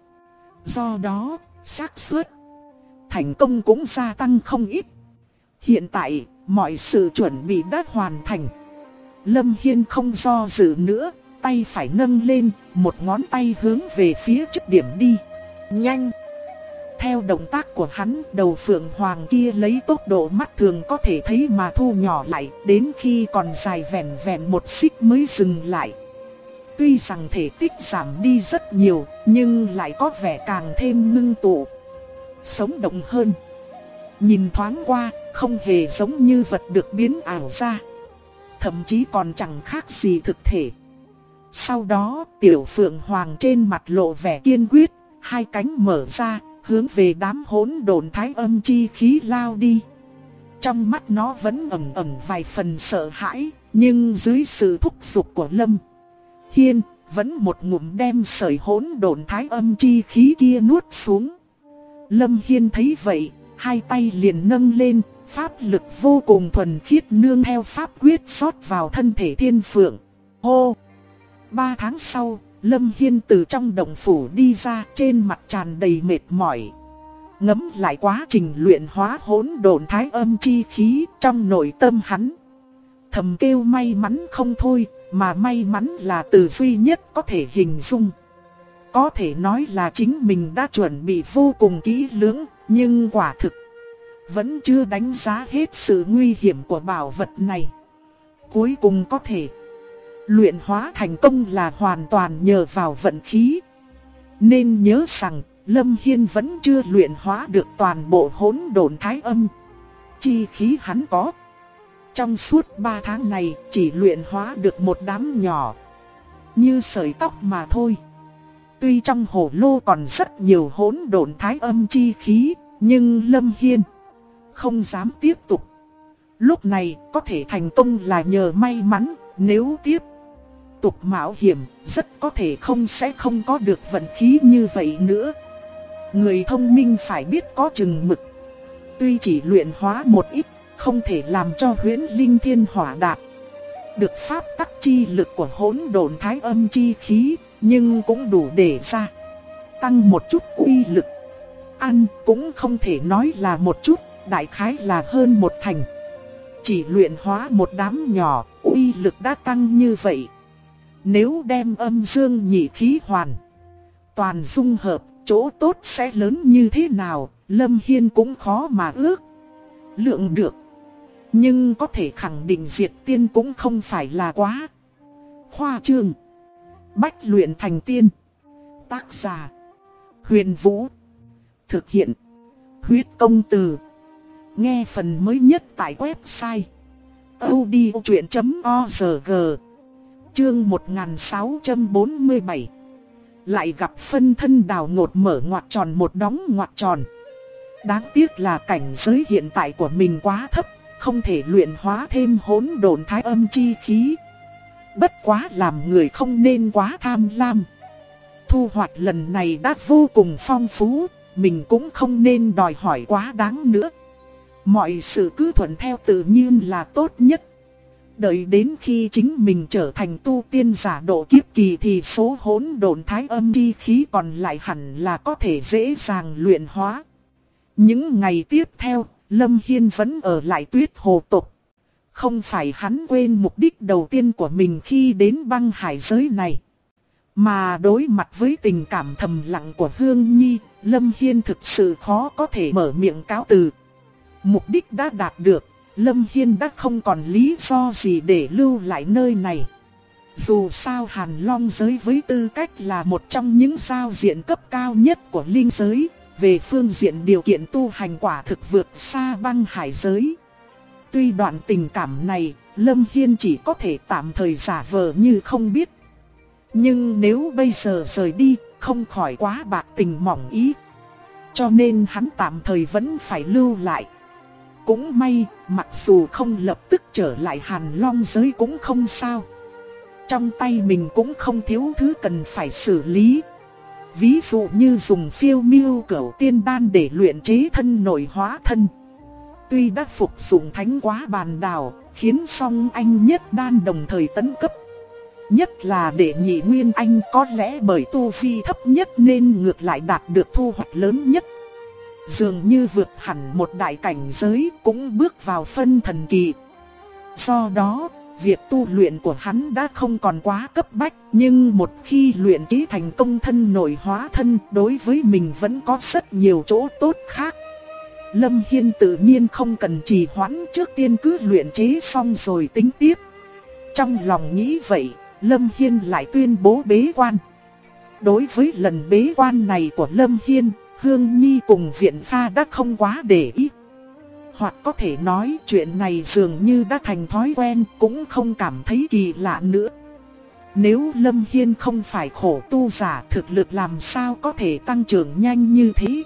Do đó, xác suất thành công cũng gia tăng không ít. Hiện tại, mọi sự chuẩn bị đã hoàn thành. Lâm Hiên không do dự nữa, tay phải nâng lên, một ngón tay hướng về phía trước điểm đi. Nhanh! Theo động tác của hắn, đầu phượng hoàng kia lấy tốc độ mắt thường có thể thấy mà thu nhỏ lại, đến khi còn dài vẻn vẹn một xích mới dừng lại. Tuy rằng thể tích giảm đi rất nhiều, nhưng lại có vẻ càng thêm ngưng tụ, sống động hơn. Nhìn thoáng qua, không hề giống như vật được biến ảo ra, thậm chí còn chẳng khác gì thực thể. Sau đó, tiểu phượng hoàng trên mặt lộ vẻ kiên quyết, hai cánh mở ra, hướng về đám hỗn độn thái âm chi khí lao đi. Trong mắt nó vẫn ẩn ẩn vài phần sợ hãi, nhưng dưới sự thúc giục của Lâm Hiên, vẫn một ngụm đem sợi hỗn độn thái âm chi khí kia nuốt xuống. Lâm Hiên thấy vậy, hai tay liền nâng lên, pháp lực vô cùng thuần khiết nương theo pháp quyết rót vào thân thể thiên phượng. Hô! 3 tháng sau, Lâm Hiên từ trong động phủ đi ra, trên mặt tràn đầy mệt mỏi. Ngẫm lại quá trình luyện hóa hỗn độn thái âm chi khí, trong nội tâm hắn thầm kêu may mắn không thôi, mà may mắn là từ duy nhất có thể hình dung. Có thể nói là chính mình đã chuẩn bị vô cùng kỹ lưỡng, nhưng quả thực vẫn chưa đánh giá hết sự nguy hiểm của bảo vật này. Cuối cùng có thể luyện hóa thành công là hoàn toàn nhờ vào vận khí. Nên nhớ rằng, Lâm Hiên vẫn chưa luyện hóa được toàn bộ hỗn độn thái âm chi khí hắn có. Trong suốt 3 tháng này, chỉ luyện hóa được một đám nhỏ, như sợi tóc mà thôi. Tuy trong hồ lô còn rất nhiều hỗn độn thái âm chi khí, nhưng Lâm Hiên không dám tiếp tục. Lúc này có thể thành công là nhờ may mắn, nếu tiếp tục mạo hiểm, rất có thể sẽ không có được vận khí như vậy nữa. Người thông minh phải biết có chừng mực. Tuy chỉ luyện hóa một ít, không thể làm cho huyễn linh thiên hỏa đạt được pháp tắc chi lực của hỗn độn thái âm chi khí, nhưng cũng đủ để gia tăng một chút uy lực. Ăn cũng không thể nói là một chút, đại khái là hơn 1/10. Chỉ luyện hóa một đám nhỏ, uy lực đã tăng như vậy. Nếu đem âm dương nhị khí hoàn toàn dung hợp, chỗ tốt sẽ lớn như thế nào, Lâm Hiên cũng khó mà ước lượng được. Nhưng có thể khẳng định diệt tiên cũng không phải là quá khoa trương. Bách luyện thành tiên. Tác giả: Huyền Vũ. Thực hiện: Huyết Công Từ. Nghe phần mới nhất tại website audiochuyện.org. Chương 1647. Lại gặp phân thân đào ngột mở ngoặc tròn một đóng ngoặc tròn. Đáng tiếc là cảnh giới hiện tại của mình quá thấp, không thể luyện hóa thêm hỗn độn thái âm chi khí. Bất quá làm người không nên quá tham lam. Thu hoạch lần này đã vô cùng phong phú, mình cũng không nên đòi hỏi quá đáng nữa. Mọi sự cứ thuận theo tự nhiên là tốt nhất. Đợi đến khi chính mình trở thành tu tiên giả độ kiếp kỳ thì số hỗn độn thái âm chi khí còn lại hẳn là có thể dễ dàng luyện hóa. Những ngày tiếp theo, Lâm Hiên vẫn ở lại Tuyết Hồ tộc. Không phải hắn quên mục đích đầu tiên của mình khi đến băng hải giới này. Mà đối mặt với tình cảm thầm lặng của Hương Nhi, Lâm Hiên thực sự khó có thể mở miệng cáo từ. Mục đích đã đạt được, Lâm Hiên đã không còn lý do gì để lưu lại nơi này. Dù sao Hàn Long giới với tư cách là một trong những giao diện cấp cao nhất của linh giới, về phương diện điều kiện tu hành quả thực vượt xa băng hải giới. Tuy đoạn tình cảm này, Lâm Hiên chỉ có thể tạm thời giả vờ như không biết. Nhưng nếu bây giờ rời đi, không khỏi quá bạc tình mỏng ý. Cho nên hắn tạm thời vẫn phải lưu lại. Cũng may, mặc dù không lập tức trở lại Hàn Long giới cũng không sao. Trong tay mình cũng không thiếu thứ cần phải xử lý. Ví dụ như dùng phiêu miêu cửu tiên đan để luyện chế thân nội hóa thân. Tuy đã phục dụng thánh quá bàn đào, khiến song anh nhất đan đồng thời tấn cấp. Nhất là đệ nhị nguyên anh có lẽ bởi tu vi thấp nhất nên ngược lại đạt được thu hoạch lớn nhất. Dường như vượt hẳn một đại cảnh giới cũng bước vào phân thần kỳ. Do đó, việc tu luyện của hắn đã không còn quá cấp bách. Nhưng một khi luyện chế thành công thân nội hóa thân, đối với mình vẫn có rất nhiều chỗ tốt khác. Lâm Hiên tự nhiên không cần trì hoãn, trước tiên cứ luyện chế xong rồi tính tiếp. Trong lòng nghĩ vậy, Lâm Hiên lại tuyên bố bế quan. Đối với lần bế quan này của Lâm Hiên, Hương Nhi cùng Viện Pha đã không quá để ý. Hoặc có thể nói chuyện này dường như đã thành thói quen, cũng không cảm thấy kỳ lạ nữa. Nếu Lâm Hiên không phải khổ tu giả, thực lực làm sao có thể tăng trưởng nhanh như thế.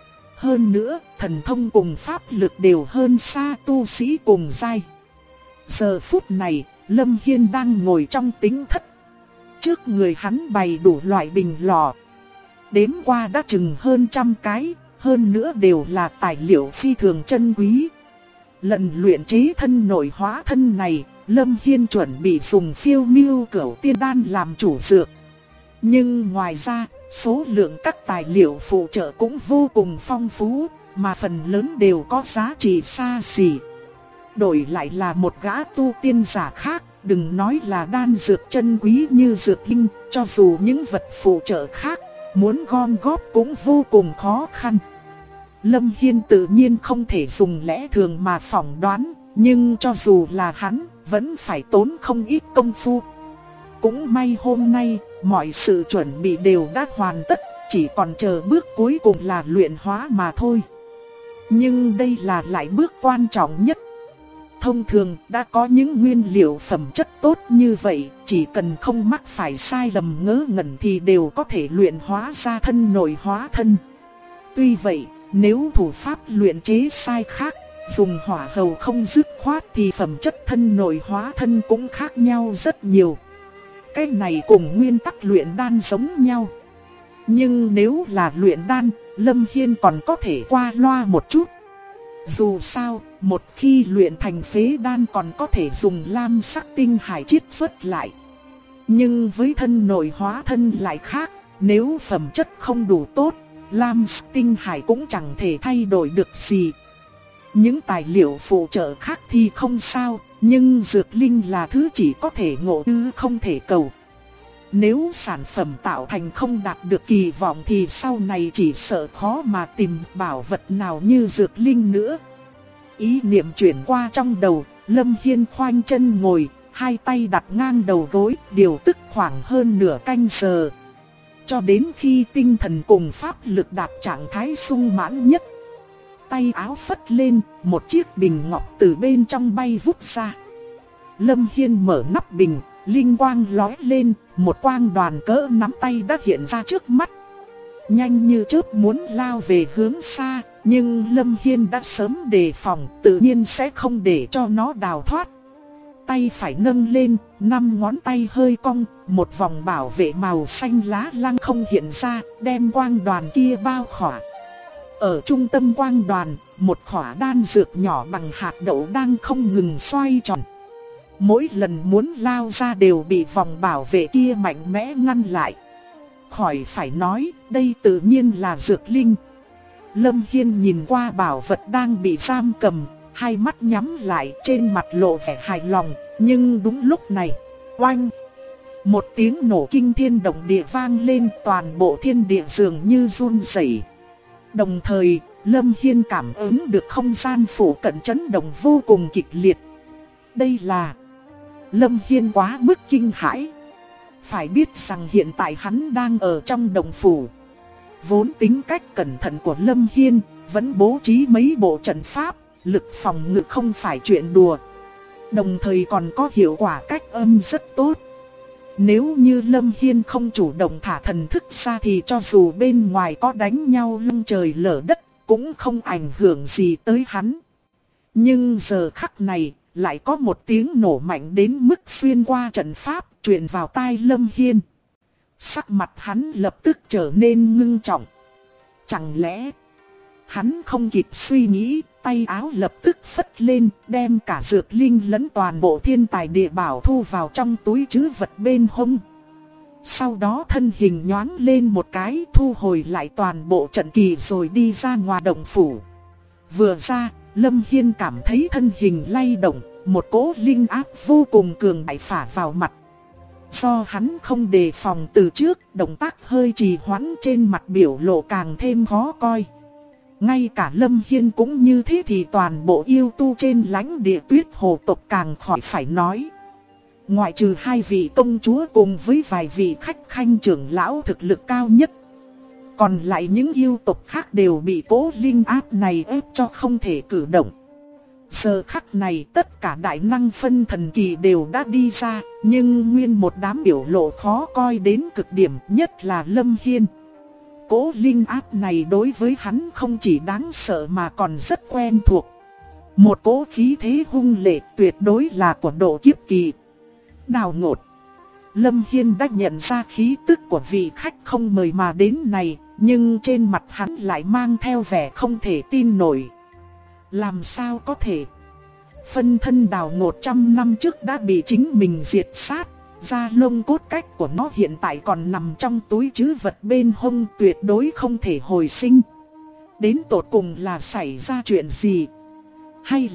Hơn nữa, thần thông cùng pháp lực đều hơn xa tu sĩ cùng giai. Giờ phút này, Lâm Hiên đang ngồi trong tính thất. Trước người hắn bày đủ loại bình lò. Đếm qua đã chừng hơn 100 cái, hơn nữa đều là tài liệu phi thường chân quý. Lần luyện chế thân nội hóa thân này, Lâm Hiên chuẩn bị dùng phiêu miêu cửu tiên đan làm chủ dược. Nhưng ngoài ra, số lượng các tài liệu phụ trợ cũng vô cùng phong phú, mà phần lớn đều có giá trị xa xỉ. Đổi lại là một gã tu tiên giả khác, đừng nói là đan dược chân quý như dược linh, cho dù những vật phụ trợ khác, muốn gom góp cũng vô cùng khó khăn. Lâm Hiên tự nhiên không thể dùng lẽ thường mà phỏng đoán, nhưng cho dù là hắn, vẫn phải tốn không ít công phu. Cũng may hôm nay, mọi sự chuẩn bị đều đã hoàn tất, chỉ còn chờ bước cuối cùng là luyện hóa mà thôi. Nhưng đây là lại bước quan trọng nhất. Thông thường đã có những nguyên liệu phẩm chất tốt như vậy, chỉ cần không mắc phải sai lầm ngớ ngẩn thì đều có thể luyện hóa ra thân nội hóa thân. Tuy vậy, nếu thủ pháp luyện chế sai khác, dùng hỏa hầu không dứt khoát thì phẩm chất thân nội hóa thân cũng khác nhau rất nhiều. Cái này cùng nguyên tắc luyện đan giống nhau. Nhưng nếu là luyện đan, Lâm Hiên còn có thể qua loa một chút. Dù sao, một khi luyện thành phế đan còn có thể dùng lam sắc tinh hải chiết xuất lại. Nhưng với thân nội hóa thân lại khác, nếu phẩm chất không đủ tốt, lam sắc tinh hải cũng chẳng thể thay đổi được gì. Những tài liệu phụ trợ khác thì không sao, nhưng dược linh là thứ chỉ có thể ngộ chứ không thể cầu. Nếu sản phẩm tạo thành không đạt được kỳ vọng thì sau này chỉ sợ khó mà tìm bảo vật nào như dược linh nữa. Ý niệm chuyển qua trong đầu, Lâm Hiên khoanh chân ngồi, hai tay đặt ngang đầu gối, điều tức khoảng hơn nửa canh giờ. Cho đến khi tinh thần cùng pháp lực đạt trạng thái sung mãn nhất. Tay áo phất lên, một chiếc bình ngọc từ bên trong bay vút ra. Lâm Hiên mở nắp bình, linh quang lóe lên, một quang đoàn cỡ nắm tay đã hiện ra trước mắt. Nhanh như chớp muốn lao về hướng xa, nhưng Lâm Hiên đã sớm đề phòng, tự nhiên sẽ không để cho nó đào thoát. tay phải nâng lên, 5 ngón tay hơi cong, một vòng bảo vệ màu xanh lá lăng không hiện ra, đem quang đoàn kia bao khỏa. Ở trung tâm quang đoàn, một khỏa đan dược nhỏ bằng hạt đậu đang không ngừng xoay tròn. Mỗi lần muốn lao ra đều bị vòng bảo vệ kia mạnh mẽ ngăn lại. Khỏi phải nói, đây tự nhiên là dược linh. Lâm Hiên nhìn qua bảo vật đang bị giam cầm, hai mắt nhắm lại, trên mặt lộ vẻ hài lòng. Nhưng đúng lúc này, oanh! Một tiếng nổ kinh thiên động địa vang lên, toàn bộ thiên địa dường như run rẩy. Đồng thời, Lâm Hiên cảm ứng được không gian phủ cận chấn động vô cùng kịch liệt. Đây là... Lâm Hiên quá mức kinh hãi. Phải biết rằng hiện tại hắn đang ở trong động phủ. Vốn tính cách cẩn thận của Lâm Hiên, vẫn bố trí mấy bộ trận pháp, lực phòng ngự không phải chuyện đùa. Đồng thời còn có hiệu quả cách âm rất tốt. Nếu như Lâm Hiên không chủ động thả thần thức ra thì cho dù bên ngoài có đánh nhau lung trời lở đất, cũng không ảnh hưởng gì tới hắn. Nhưng giờ khắc này, lại có một tiếng nổ mạnh đến mức xuyên qua trận pháp, truyền vào tai Lâm Hiên. Sắc mặt hắn lập tức trở nên ngưng trọng. Chẳng lẽ... Hắn không kịp suy nghĩ, tay áo lập tức phất lên, đem cả dược linh lẫn toàn bộ thiên tài địa bảo thu vào trong túi trữ vật bên hông. Sau đó thân hình nhoáng lên một cái, thu hồi lại toàn bộ trận kỳ rồi đi ra ngoài động phủ. Vừa ra, Lâm Hiên cảm thấy thân hình lay động, một cỗ linh áp vô cùng cường đại phả vào mặt. Do hắn không đề phòng từ trước, động tác hơi trì hoãn, trên mặt biểu lộ càng thêm khó coi. Ngay cả Lâm Hiên cũng như thế thì toàn bộ yêu tu trên lãnh địa Tuyết Hồ tộc càng khỏi phải nói. Ngoại trừ 2 vị công chúa cùng với vài vị khách khanh trưởng lão thực lực cao nhất, còn lại những yêu tộc khác đều bị cỗ linh áp này ép cho không thể cử động. Giờ khắc này tất cả đại năng phân thần kỳ đều đã đi ra, nhưng nguyên một đám biểu lộ khó coi đến cực điểm, nhất là Lâm Hiên. Cỗ linh áp này đối với hắn không chỉ đáng sợ mà còn rất quen thuộc. Một cỗ khí thế hung lệ tuyệt đối là của độ kiếp kỳ. Đào Ngột. Lâm Hiên đã nhận ra khí tức của vị khách không mời mà đến này, nhưng trên mặt hắn lại mang theo vẻ không thể tin nổi. Làm sao có thể? Phân thân Đào Ngột 100 năm trước đã bị chính mình diệt sát. Da lông cốt cách của nó hiện tại còn nằm trong túi trữ vật bên hông, tuyệt đối không thể hồi sinh. Đến tột cùng là xảy ra chuyện gì? Hay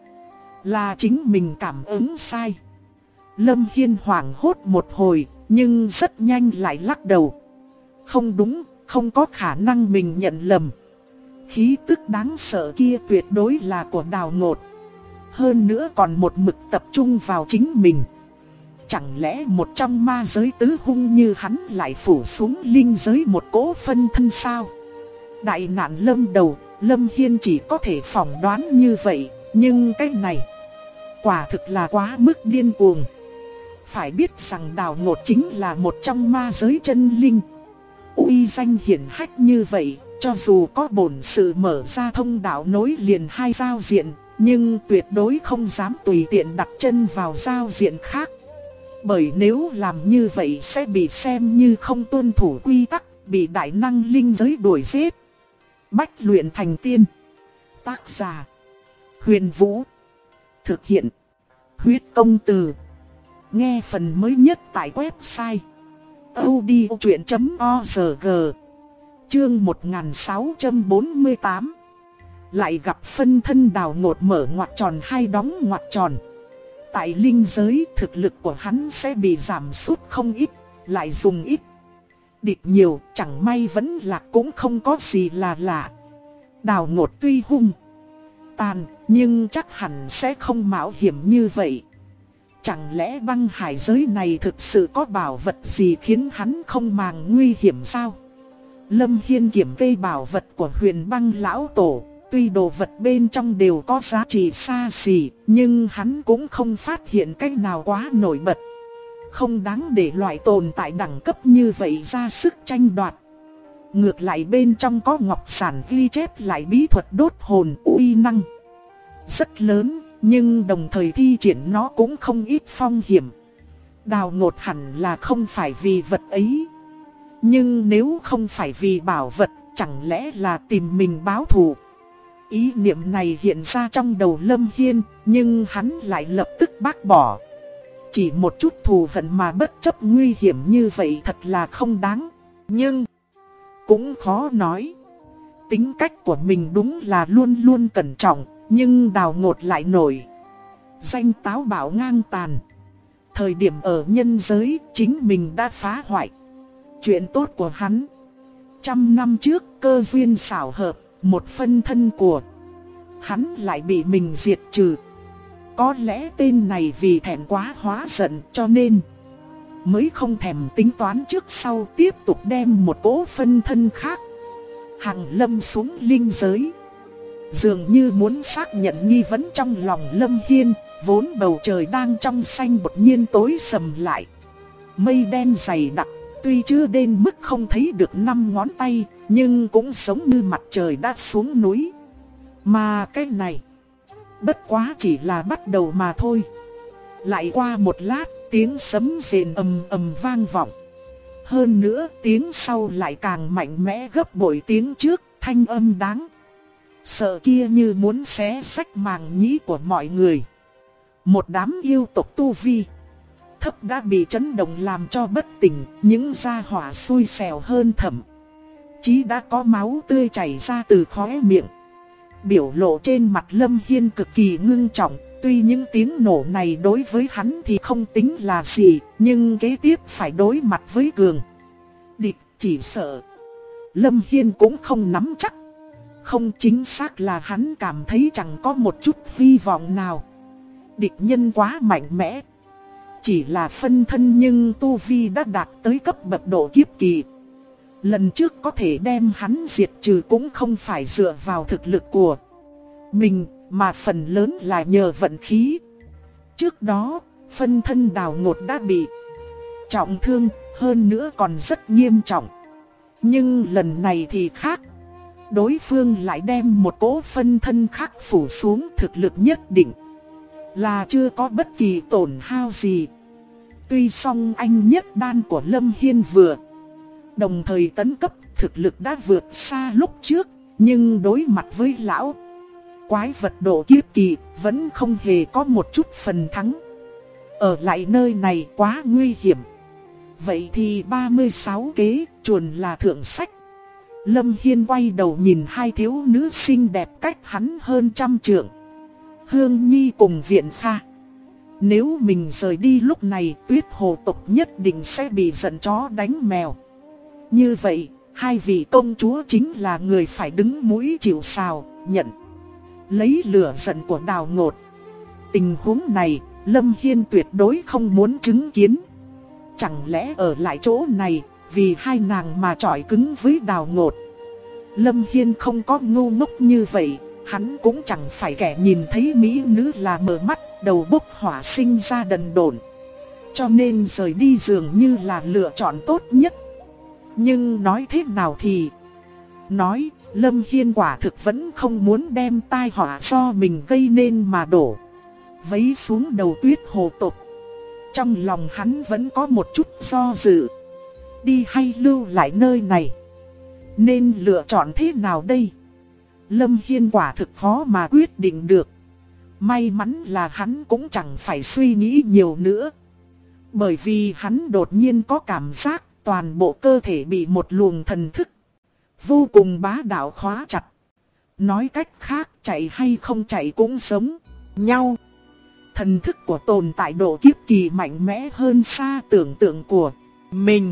là chính mình cảm ứng sai? Lâm Hiên hoảng hốt một hồi, nhưng rất nhanh lại lắc đầu. Không đúng, không có khả năng mình nhận lầm. Khí tức đáng sợ kia tuyệt đối là của Đào Ngột. Hơn nữa còn một mực tập trung vào chính mình. Chẳng lẽ một trong ma giới tứ hung như hắn lại phủ xuống linh giới một cỗ phân thân sao? Đại nạn lâm đầu, Lâm Hiên chỉ có thể phỏng đoán như vậy, nhưng cái này quả thực là quá mức điên cuồng. Phải biết rằng Đào Ngột chính là một trong ma giới chân linh. Uy danh hiển hách như vậy, cho dù có bổn sự mở ra thông đạo nối liền 2 giao diện, nhưng tuyệt đối không dám tùy tiện đặt chân vào giao diện khác. Bởi nếu làm như vậy sẽ bị xem như không tuân thủ quy tắc, bị đại năng linh giới đuổi giết. Bách luyện thành tiên. Tác giả: Huyền Vũ. Thực hiện: Huyết Công Từ. Nghe phần mới nhất tại website audiochuyện.org. Chương 1648. Lại gặp phân thân Đào Ngột mở ngoặc tròn hay đóng ngoặc tròn. Tại linh giới thực lực của hắn sẽ bị giảm sút không ít, lại dùng ít. Địch nhiều chẳng may vẫn lạc cũng không có gì là lạ. Đào Ngột tuy hung tàn nhưng chắc hẳn sẽ không mạo hiểm như vậy. Chẳng lẽ băng hải giới này thực sự có bảo vật gì khiến hắn không màng nguy hiểm sao? Lâm Hiên kiểm kê bảo vật của Huyền Băng lão tổ. Tuy đồ vật bên trong đều có giá trị xa xỉ, nhưng hắn cũng không phát hiện cái nào quá nổi bật. Không đáng để loại tồn tại đẳng cấp như vậy ra sức tranh đoạt. Ngược lại bên trong có ngọc sản ghi chép lại bí thuật đốt hồn uy năng rất lớn, nhưng đồng thời thi triển nó cũng không ít phong hiểm. Đào Ngột hẳn là không phải vì vật ấy. Nhưng nếu không phải vì bảo vật, chẳng lẽ là tìm mình báo thù? Ý niệm này hiện ra trong đầu Lâm Hiên, nhưng hắn lại lập tức bác bỏ. Chỉ một chút thù hận mà bất chấp nguy hiểm như vậy thật là không đáng. Nhưng cũng khó nói. Tính cách của mình đúng là luôn luôn cẩn trọng, nhưng Đào Ngột lại nổi danh táo bạo ngang tàn. Thời điểm ở nhân giới, chính mình đã phá hoại chuyện tốt của hắn. 100 năm trước, cơ duyên xảo hợp, một phân thân của hắn lại bị mình diệt trừ. Có lẽ tên này vì thẹn quá hóa giận cho nên mới không thèm tính toán trước sau, tiếp tục đem một cỗ phân thân khác hằng lâm xuống linh giới. Dường như muốn xác nhận nghi vấn trong lòng Lâm Hiên, vốn bầu trời đang trong xanh đột nhiên tối sầm lại. Mây đen dày đặc, tuy chưa đến mức không thấy được 5 ngón tay, nhưng cũng giống như mặt trời đã xuống núi. Mà cái này, bất quá chỉ là bắt đầu mà thôi. Lại qua một lát, tiếng sấm rền ầm ầm vang vọng. Hơn nữa, tiếng sau lại càng mạnh mẽ gấp bội tiếng trước, thanh âm đáng sợ kia như muốn xé rách màng nhĩ của mọi người. Một đám yêu tộc tu vi thấp đã bị chấn động làm cho bất tỉnh, những gia hỏa xui xẻo hơn thậm chí đã có máu tươi chảy ra từ khóe miệng. Biểu lộ trên mặt Lâm Hiên cực kỳ ngưng trọng, tuy những tiếng nổ này đối với hắn thì không tính là gì, nhưng kế tiếp phải đối mặt với cường địch, chỉ sợ Lâm Hiên cũng không nắm chắc. Không, chính xác là hắn cảm thấy chẳng có một chút hy vọng nào. Địch nhân quá mạnh mẽ. Chỉ là phân thân nhưng tu vi đã đạt tới cấp bậc độ kiếp kỳ. Lần trước có thể đem hắn diệt trừ cũng không phải dựa vào thực lực của mình, mà phần lớn là nhờ vận khí. Trước đó, phân thân Đào Ngột đã bị trọng thương, hơn nữa còn rất nghiêm trọng. Nhưng lần này thì khác. Đối phương lại đem một cỗ phân thân khác phủ xuống, thực lực nhất định là chưa có bất kỳ tổn hao gì. Tuy song anh nhất đan của Lâm Hiên vừa đồng thời tấn cấp, thực lực đã vượt xa lúc trước, nhưng đối mặt với lão quái vật độ kiếp kỳ vẫn không hề có một chút phần thắng. Ở lại nơi này quá nguy hiểm. Vậy thì 36 kế chuồn là thượng sách. Lâm Hiên quay đầu nhìn hai thiếu nữ xinh đẹp cách hắn hơn 100 trượng, Hương Nhi cùng Viện Pha. Nếu mình rời đi lúc này, Tuyết Hồ tộc nhất định sẽ bị giận chó đánh mèo. Như vậy, hai vị công chúa chính là người phải đứng mũi chịu sào, nhận lấy lửa giận của Đào Ngột. Tình huống này, Lâm Hiên tuyệt đối không muốn chứng kiến. Chẳng lẽ ở lại chỗ này, vì hai nàng mà chọi cứng với Đào Ngột? Lâm Hiên không có ngu ngốc như vậy, hắn cũng chẳng phải kẻ nhìn thấy mỹ nữ là mở mắt, đầu bốc hỏa sinh ra đần độn. Cho nên rời đi dường như là lựa chọn tốt nhất. Nhưng nói thế nào thì nói, Lâm Hiên quả thực vẫn không muốn đem tai họa do mình gây nên mà đổ vấy xuống đầu Tuyết Hồ tộc. Trong lòng hắn vẫn có một chút do dự. Đi hay lưu lại nơi này? Nên lựa chọn thế nào đây? Lâm Hiên quả thực khó mà quyết định được. May mắn là hắn cũng chẳng phải suy nghĩ nhiều nữa. Bởi vì hắn đột nhiên có cảm giác toàn bộ cơ thể bị một luồng thần thức vô cùng bá đạo khóa chặt. Nói cách khác, chạy hay không chạy cũng giống nhau. Thần thức của tồn tại độ kiếp kỳ mạnh mẽ hơn xa tưởng tượng của mình.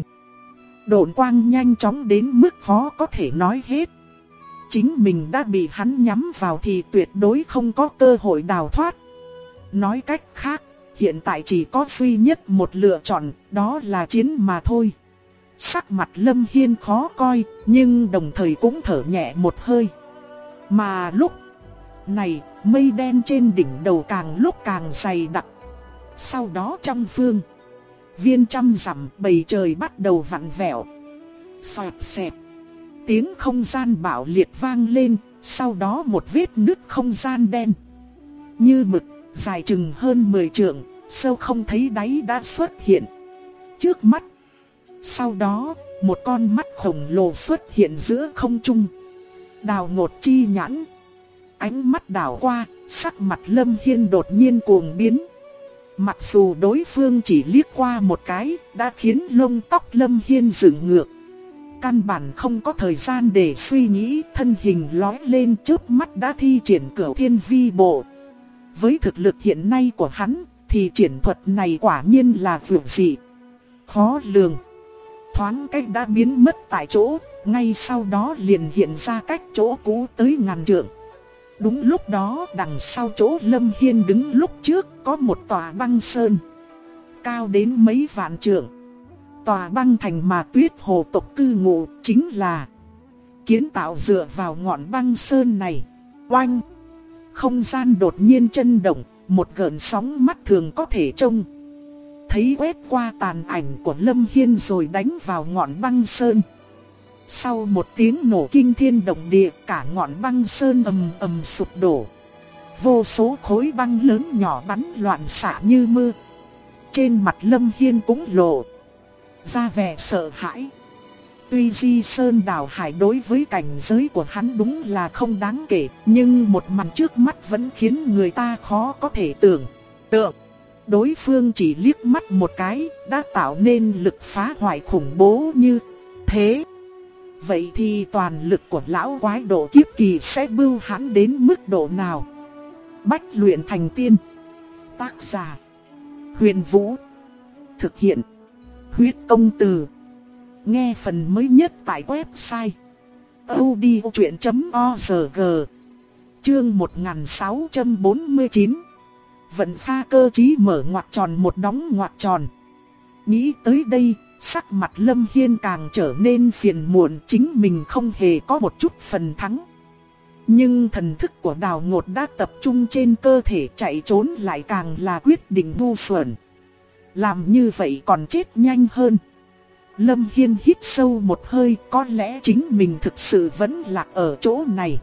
Độn quang nhanh chóng đến mức khó có thể nói hết. Chính mình đã bị hắn nhắm vào thì tuyệt đối không có cơ hội đào thoát. Nói cách khác, hiện tại chỉ có duy nhất một lựa chọn, đó là chiến mà thôi. Sắc mặt Lâm Hiên khó coi, nhưng đồng thời cũng thở nhẹ một hơi. Mà lúc này, mây đen trên đỉnh đầu càng lúc càng dày đặc. Sau đó trong phương viên trăm dặm, bầu trời bắt đầu vặn vẹo. Xoẹt xẹt. Tiếng không gian bạo liệt vang lên, sau đó một vết nứt không gian đen như mực dài chừng hơn 10 trượng, sâu không thấy đáy đã xuất hiện trước mắt. Sau đó, một con mắt khổng lồ xuất hiện giữa không trung. Đào Ngột chi nhãn. Ánh mắt đảo qua, sắc mặt Lâm Hiên đột nhiên cuồng biến. Mặc dù đối phương chỉ liếc qua một cái, đã khiến lông tóc Lâm Hiên dựng ngược. Căn bản không có thời gian để suy nghĩ, thân hình lói lên chớp mắt đã thi triển Cửu Thiên Vi Bộ. Với thực lực hiện nay của hắn, thì triển thuật này quả nhiên là vượt dị, khó lường. Thoáng cách đã biến mất tại chỗ, ngay sau đó liền hiện ra cách chỗ cũ tới ngàn trượng. Đúng lúc đó, đằng sau chỗ Lâm Hiên đứng lúc trước có một tòa băng sơn, cao đến mấy vạn trượng. Tòa băng thành mà Tuyết Hồ tộc cư ngụ chính là kiến tạo dựa vào ngọn băng sơn này. Oanh! Không gian đột nhiên chấn động, một gợn sóng mắt thường có thể trông thấy quét qua tàn ảnh của Lâm Hiên rồi đánh vào ngọn băng sơn. Sau một tiếng nổ kinh thiên động địa, cả ngọn băng sơn ầm ầm sụp đổ. Vô số khối băng lớn nhỏ bắn loạn xạ như mưa. Trên mặt Lâm Hiên cũng lộ ra vẻ sợ hãi. Tuy Di Sơn Đảo Hải đối với cảnh giới của hắn đúng là không đáng kể, nhưng một màn trước mắt vẫn khiến người ta khó có thể tưởng tượng. Đối phương chỉ liếc mắt một cái, đã tạo nên lực phá hoại khủng bố như thế. Vậy thì toàn lực của lão quái độ kiếp kỳ sẽ bưu hãn đến mức độ nào? Bách luyện thành tiên. Tác giả: Huyền Vũ. Thực hiện: Huyết Công Từ. Nghe phần mới nhất tại website audiochuyện.org. Chương 1649. Vận pha cơ trí mở ngoặc tròn một đóng ngoặc tròn. Nghĩ tới đây, sắc mặt Lâm Hiên càng trở nên phiền muộn, chính mình không hề có một chút phần thắng. Nhưng thần thức của Đào Ngột đã tập trung trên cơ thể, chạy trốn lại càng là quyết định ngu xuẩn. Làm như vậy còn chết nhanh hơn. Lâm Hiên hít sâu một hơi, có lẽ chính mình thực sự vẫn lạc ở chỗ này.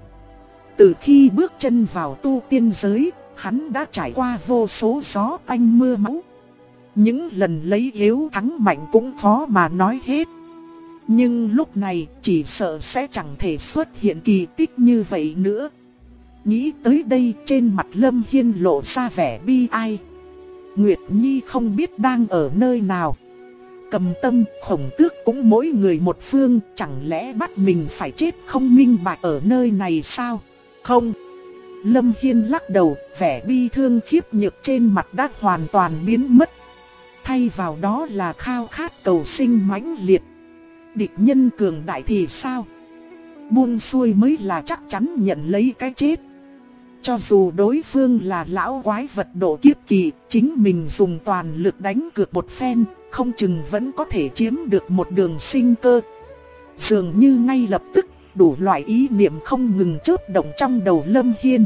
Từ khi bước chân vào tu tiên giới, hắn đã trải qua vô số gió tanh mưa máu. Những lần lấy yếu thắng mạnh cũng khó mà nói hết. Nhưng lúc này chỉ sợ sẽ chẳng thể xuất hiện kỳ tích như vậy nữa. Nghĩ tới đây, trên mặt Lâm Hiên lộ ra vẻ bi ai. Nguyệt Nhi không biết đang ở nơi nào. Cầm Tâm, Khổng Tước cũng mỗi người một phương, chẳng lẽ bắt mình phải chết không minh bạch ở nơi này sao? Không. Lâm Hiên lắc đầu, vẻ bi thương khiếp nhược trên mặt đã hoàn toàn biến mất. Thay vào đó là khao khát cầu sinh mãnh liệt. Địch nhân cường đại thì sao? Buông xuôi mới là chắc chắn nhận lấy cái chết. Cho dù đối phương là lão quái vật độ kiếp kỳ, chính mình dùng toàn lực đánh cược một phen, không chừng vẫn có thể chiếm được một đường sinh cơ. Dường như ngay lập tức, đủ loại ý niệm không ngừng chớp động trong đầu Lâm Hiên.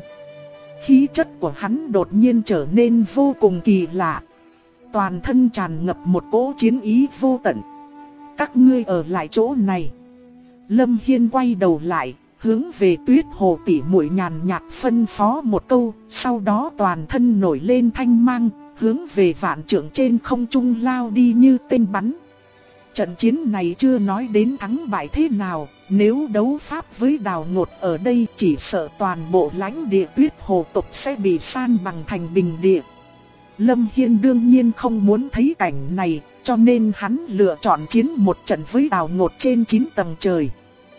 Khí chất của hắn đột nhiên trở nên vô cùng kỳ lạ. Toàn thân tràn ngập một cỗ chiến ý vô tận. Các ngươi ở lại chỗ này. Lâm Hiên quay đầu lại, hướng về Tuyết Hồ tỷ muội nhàn nhạt phân phó một câu, sau đó toàn thân nổi lên thanh mang, hướng về vạn trượng trên không trung lao đi như tên bắn. Trận chiến này chưa nói đến thắng bại thế nào, nếu đấu pháp với Đào Ngột ở đây chỉ sợ toàn bộ lãnh địa Tuyết Hồ tộc sẽ bị san bằng thành bình địa. Lâm Hiên đương nhiên không muốn thấy cảnh này, cho nên hắn lựa chọn chiến một trận với Đào Ngột trên 9 tầng trời.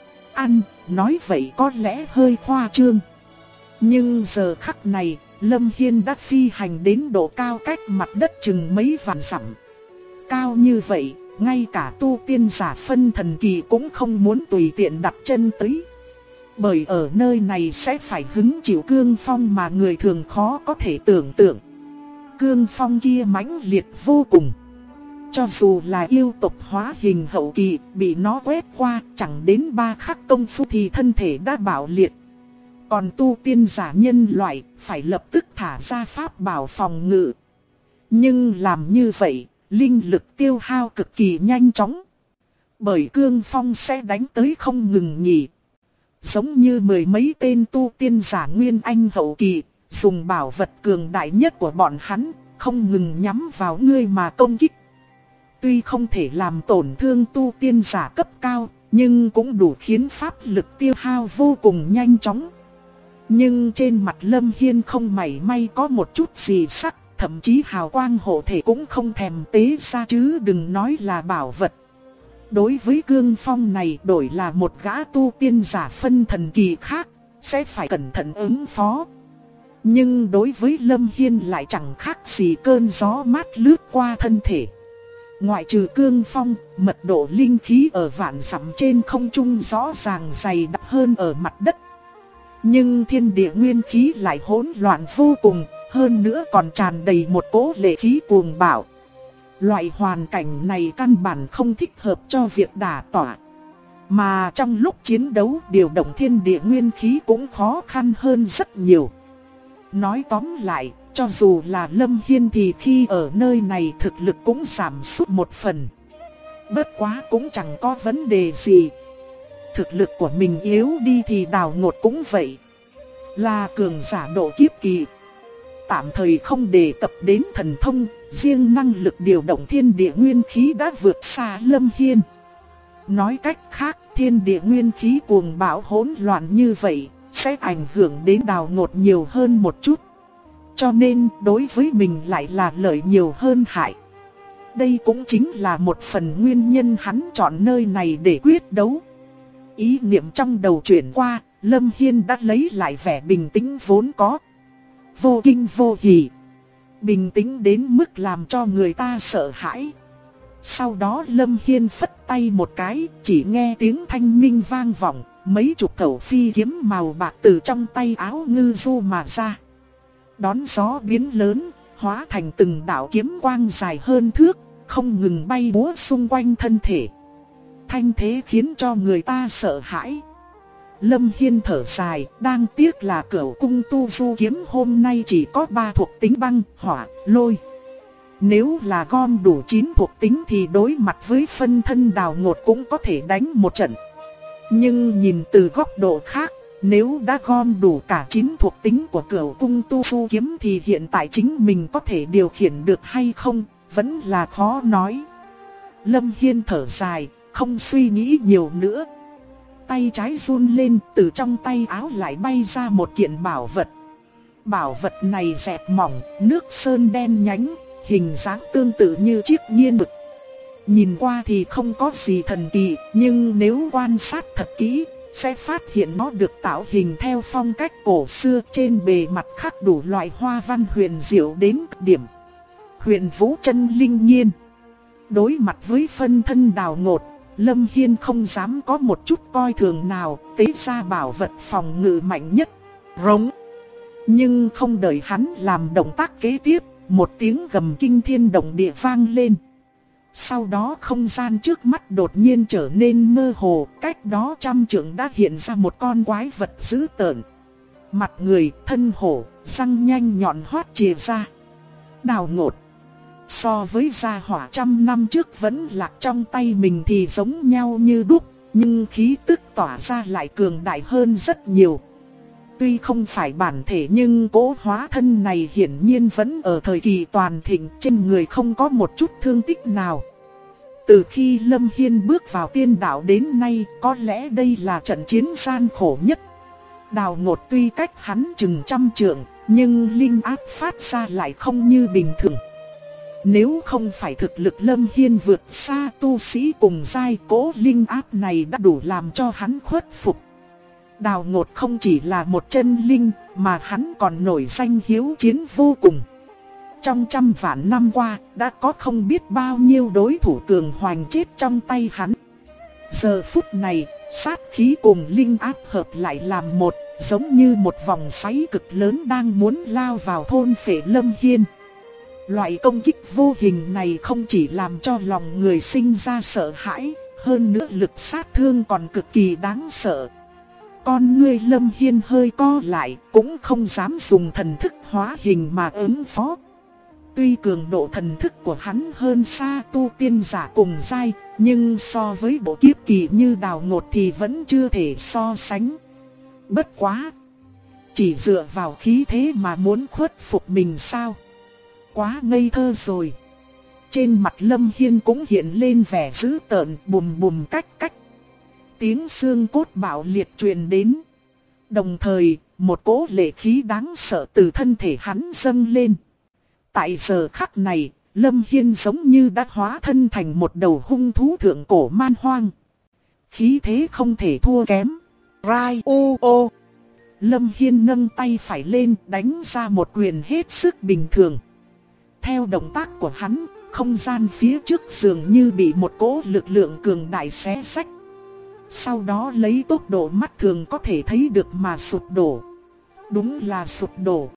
Nói vậy có lẽ hơi khoa trương. Nhưng giờ khắc này, Lâm Hiên đã phi hành đến độ cao cách mặt đất chừng mấy vạn dặm. Cao như vậy, ngay cả tu tiên giả phân thần kỳ cũng không muốn tùy tiện đặt chân tới. Bởi ở nơi này sẽ phải hứng chịu cương phong mà người thường khó có thể tưởng tượng. Cương phong kia mãnh liệt vô cùng. Cho dù là yêu tộc hóa hình hậu kỳ, bị nó quét qua chẳng đến 3 khắc công phu thì thân thể đã bạo liệt. Còn tu tiên giả nhân loại phải lập tức thả ra pháp bảo phòng ngự. Nhưng làm như vậy, linh lực tiêu hao cực kỳ nhanh chóng. Bởi cương phong sẽ đánh tới không ngừng nghỉ. Giống như mười mấy tên tu tiên giả nguyên anh hậu kỳ, dùng bảo vật cường đại nhất của bọn hắn, không ngừng nhắm vào ngươi mà công kích. Tuy không thể làm tổn thương tu tiên giả cấp cao, nhưng cũng đủ khiến pháp lực tiêu hao vô cùng nhanh chóng. Nhưng trên mặt Lâm Hiên không mảy may có một chút gì sắc, thậm chí hào quang hộ thể cũng không thèm tế ra chứ đừng nói là bảo vật. Đối với cương phong này đổi là một gã tu tiên giả phân thần kỳ khác, sẽ phải cẩn thận ứng phó. Nhưng đối với Lâm Hiên lại chẳng khác gì cơn gió mát lướt qua thân thể. Ngoại trừ cương phong, mật độ linh khí ở vạn dặm trên không trung rõ ràng dày đặc hơn ở mặt đất. Nhưng thiên địa nguyên khí lại hỗn loạn vô cùng, hơn nữa còn tràn đầy một cỗ lệ khí cuồng bạo. Loại hoàn cảnh này căn bản không thích hợp cho việc đả tỏa. Mà trong lúc chiến đấu điều động thiên địa nguyên khí cũng khó khăn hơn rất nhiều. Nói tóm lại, cho dù là Lâm Hiên thì khi ở nơi này thực lực cũng giảm sút một phần. Bất quá cũng chẳng có vấn đề gì. Thực lực của mình yếu đi thì Đào Ngột cũng vậy. Là cường giả độ kiếp kỳ. Tạm thời không đề cập đến thần thông, riêng năng lực điều động thiên địa nguyên khí đã vượt xa Lâm Hiên. Nói cách khác, thiên địa nguyên khí cuồng bạo hỗn loạn như vậy, sẽ ảnh hưởng đến Đào Ngột nhiều hơn một chút. Cho nên đối với mình lại là lợi nhiều hơn hại. Đây cũng chính là một phần nguyên nhân hắn chọn nơi này để quyết đấu. Ý niệm trong đầu chuyển qua, Lâm Hiên đã lấy lại vẻ bình tĩnh vốn có. Vô kinh vô hỉ. Bình tĩnh đến mức làm cho người ta sợ hãi. Sau đó Lâm Hiên phất tay một cái, chỉ nghe tiếng thanh minh vang vọng, mấy chục khẩu phi kiếm màu bạc từ trong tay áo ngư du mà ra. Đón gió biến lớn, hóa thành từng đạo kiếm quang dài hơn thước, không ngừng bay múa xung quanh thân thể. Thanh thế khiến cho người ta sợ hãi. Lâm Hiên thở dài, đang tiếc là Cửu Cung Tu Du kiếm hôm nay chỉ có 3 thuộc tính băng, hỏa, lôi. Nếu là gom đủ 9 thuộc tính thì đối mặt với phân thân Đào Ngột cũng có thể đánh một trận. Nhưng nhìn từ góc độ khác, nếu đã gom đủ cả 9 thuộc tính của Cửu Cung Tu Du kiếm thì hiện tại chính mình có thể điều khiển được hay không, vẫn là khó nói. Lâm Hiên thở dài, không suy nghĩ nhiều nữa. Tay trái run lên, từ trong tay áo lại bay ra một kiện bảo vật. Bảo vật này dẹt mỏng, nước sơn đen nhánh, hình dáng tương tự như chiếc nghiên mực. Nhìn qua thì không có gì thần kỳ, nhưng nếu quan sát thật kỹ, sẽ phát hiện nó được tạo hình theo phong cách cổ xưa, trên bề mặt khắc đủ loại hoa văn huyền diệu đến cực điểm. Huyền Vũ Chân Linh Nghiên. Đối mặt với phân thân Đào Ngột, Lâm Hiên không dám có một chút coi thường nào, tế ra bảo vật phòng ngự mạnh nhất. Rống. Nhưng không đợi hắn làm động tác kế tiếp, một tiếng gầm kinh thiên động địa vang lên. Sau đó không gian trước mắt đột nhiên trở nên mơ hồ, cách đó 100 trượng đã hiện ra một con quái vật dữ tợn. Mặt người, thân hổ, răng nhanh nhọn hoắt chìa ra. Đào Ngột. So với gia hỏa 100 năm trước vẫn lạc trong tay mình thì giống nhau như đúc, nhưng khí tức tỏa ra lại cường đại hơn rất nhiều. Tuy không phải bản thể nhưng cỗ hóa thân này hiển nhiên vẫn ở thời kỳ toàn thịnh, trên người không có một chút thương tích nào. Từ khi Lâm Hiên bước vào tiên đạo đến nay, có lẽ đây là trận chiến gian khổ nhất. Đào Ngột tuy cách hắn chừng 100 trượng, nhưng linh áp phát ra lại không như bình thường. Nếu không phải thực lực Lâm Hiên vượt xa tu sĩ cùng giai, cỗ linh áp này đã đủ làm cho hắn khuất phục. Đào Ngột không chỉ là một chân linh, mà hắn còn nổi danh hiếu chiến vô cùng. Trong 100 vạn năm qua, đã có không biết bao nhiêu đối thủ cường hoành chết trong tay hắn. Giờ phút này, sát khí cùng linh áp hợp lại làm một, giống như một vòng xoáy cực lớn đang muốn lao vào thôn phệ Lâm Hiên. Loại công kích vô hình này không chỉ làm cho lòng người sinh ra sợ hãi, hơn nữa lực sát thương còn cực kỳ đáng sợ. Con ngươi Lâm Hiên hơi co lại, cũng không dám dùng thần thức hóa hình mà ứng phó. Tuy cường độ thần thức của hắn hơn xa tu tiên giả cùng giai, nhưng so với bộ kiếp kỳ như Đào Ngột thì vẫn chưa thể so sánh. Bất quá! chỉ dựa vào khí thế mà muốn khuất phục mình sao? Quá ngây thơ rồi. Trên mặt Lâm Hiên cũng hiện lên vẻ dữ tợn, bùm bùm cách cách. Tiếng xương cốt bạo liệt truyền đến. Đồng thời, một cỗ lệ khí đáng sợ từ thân thể hắn dâng lên. Tại giờ khắc này, Lâm Hiên giống như đã hóa thân thành một đầu hung thú thượng cổ man hoang. Khí thế không thể thua kém. Rai ô ô. Lâm Hiên nâng tay phải lên đánh ra một quyền hết sức bình thường. Theo động tác của hắn, không gian phía trước dường như bị một cỗ lực lượng cường đại xé rách. Sau đó lấy tốc độ mắt thường có thể thấy được mà sụp đổ. Đúng là sụp đổ.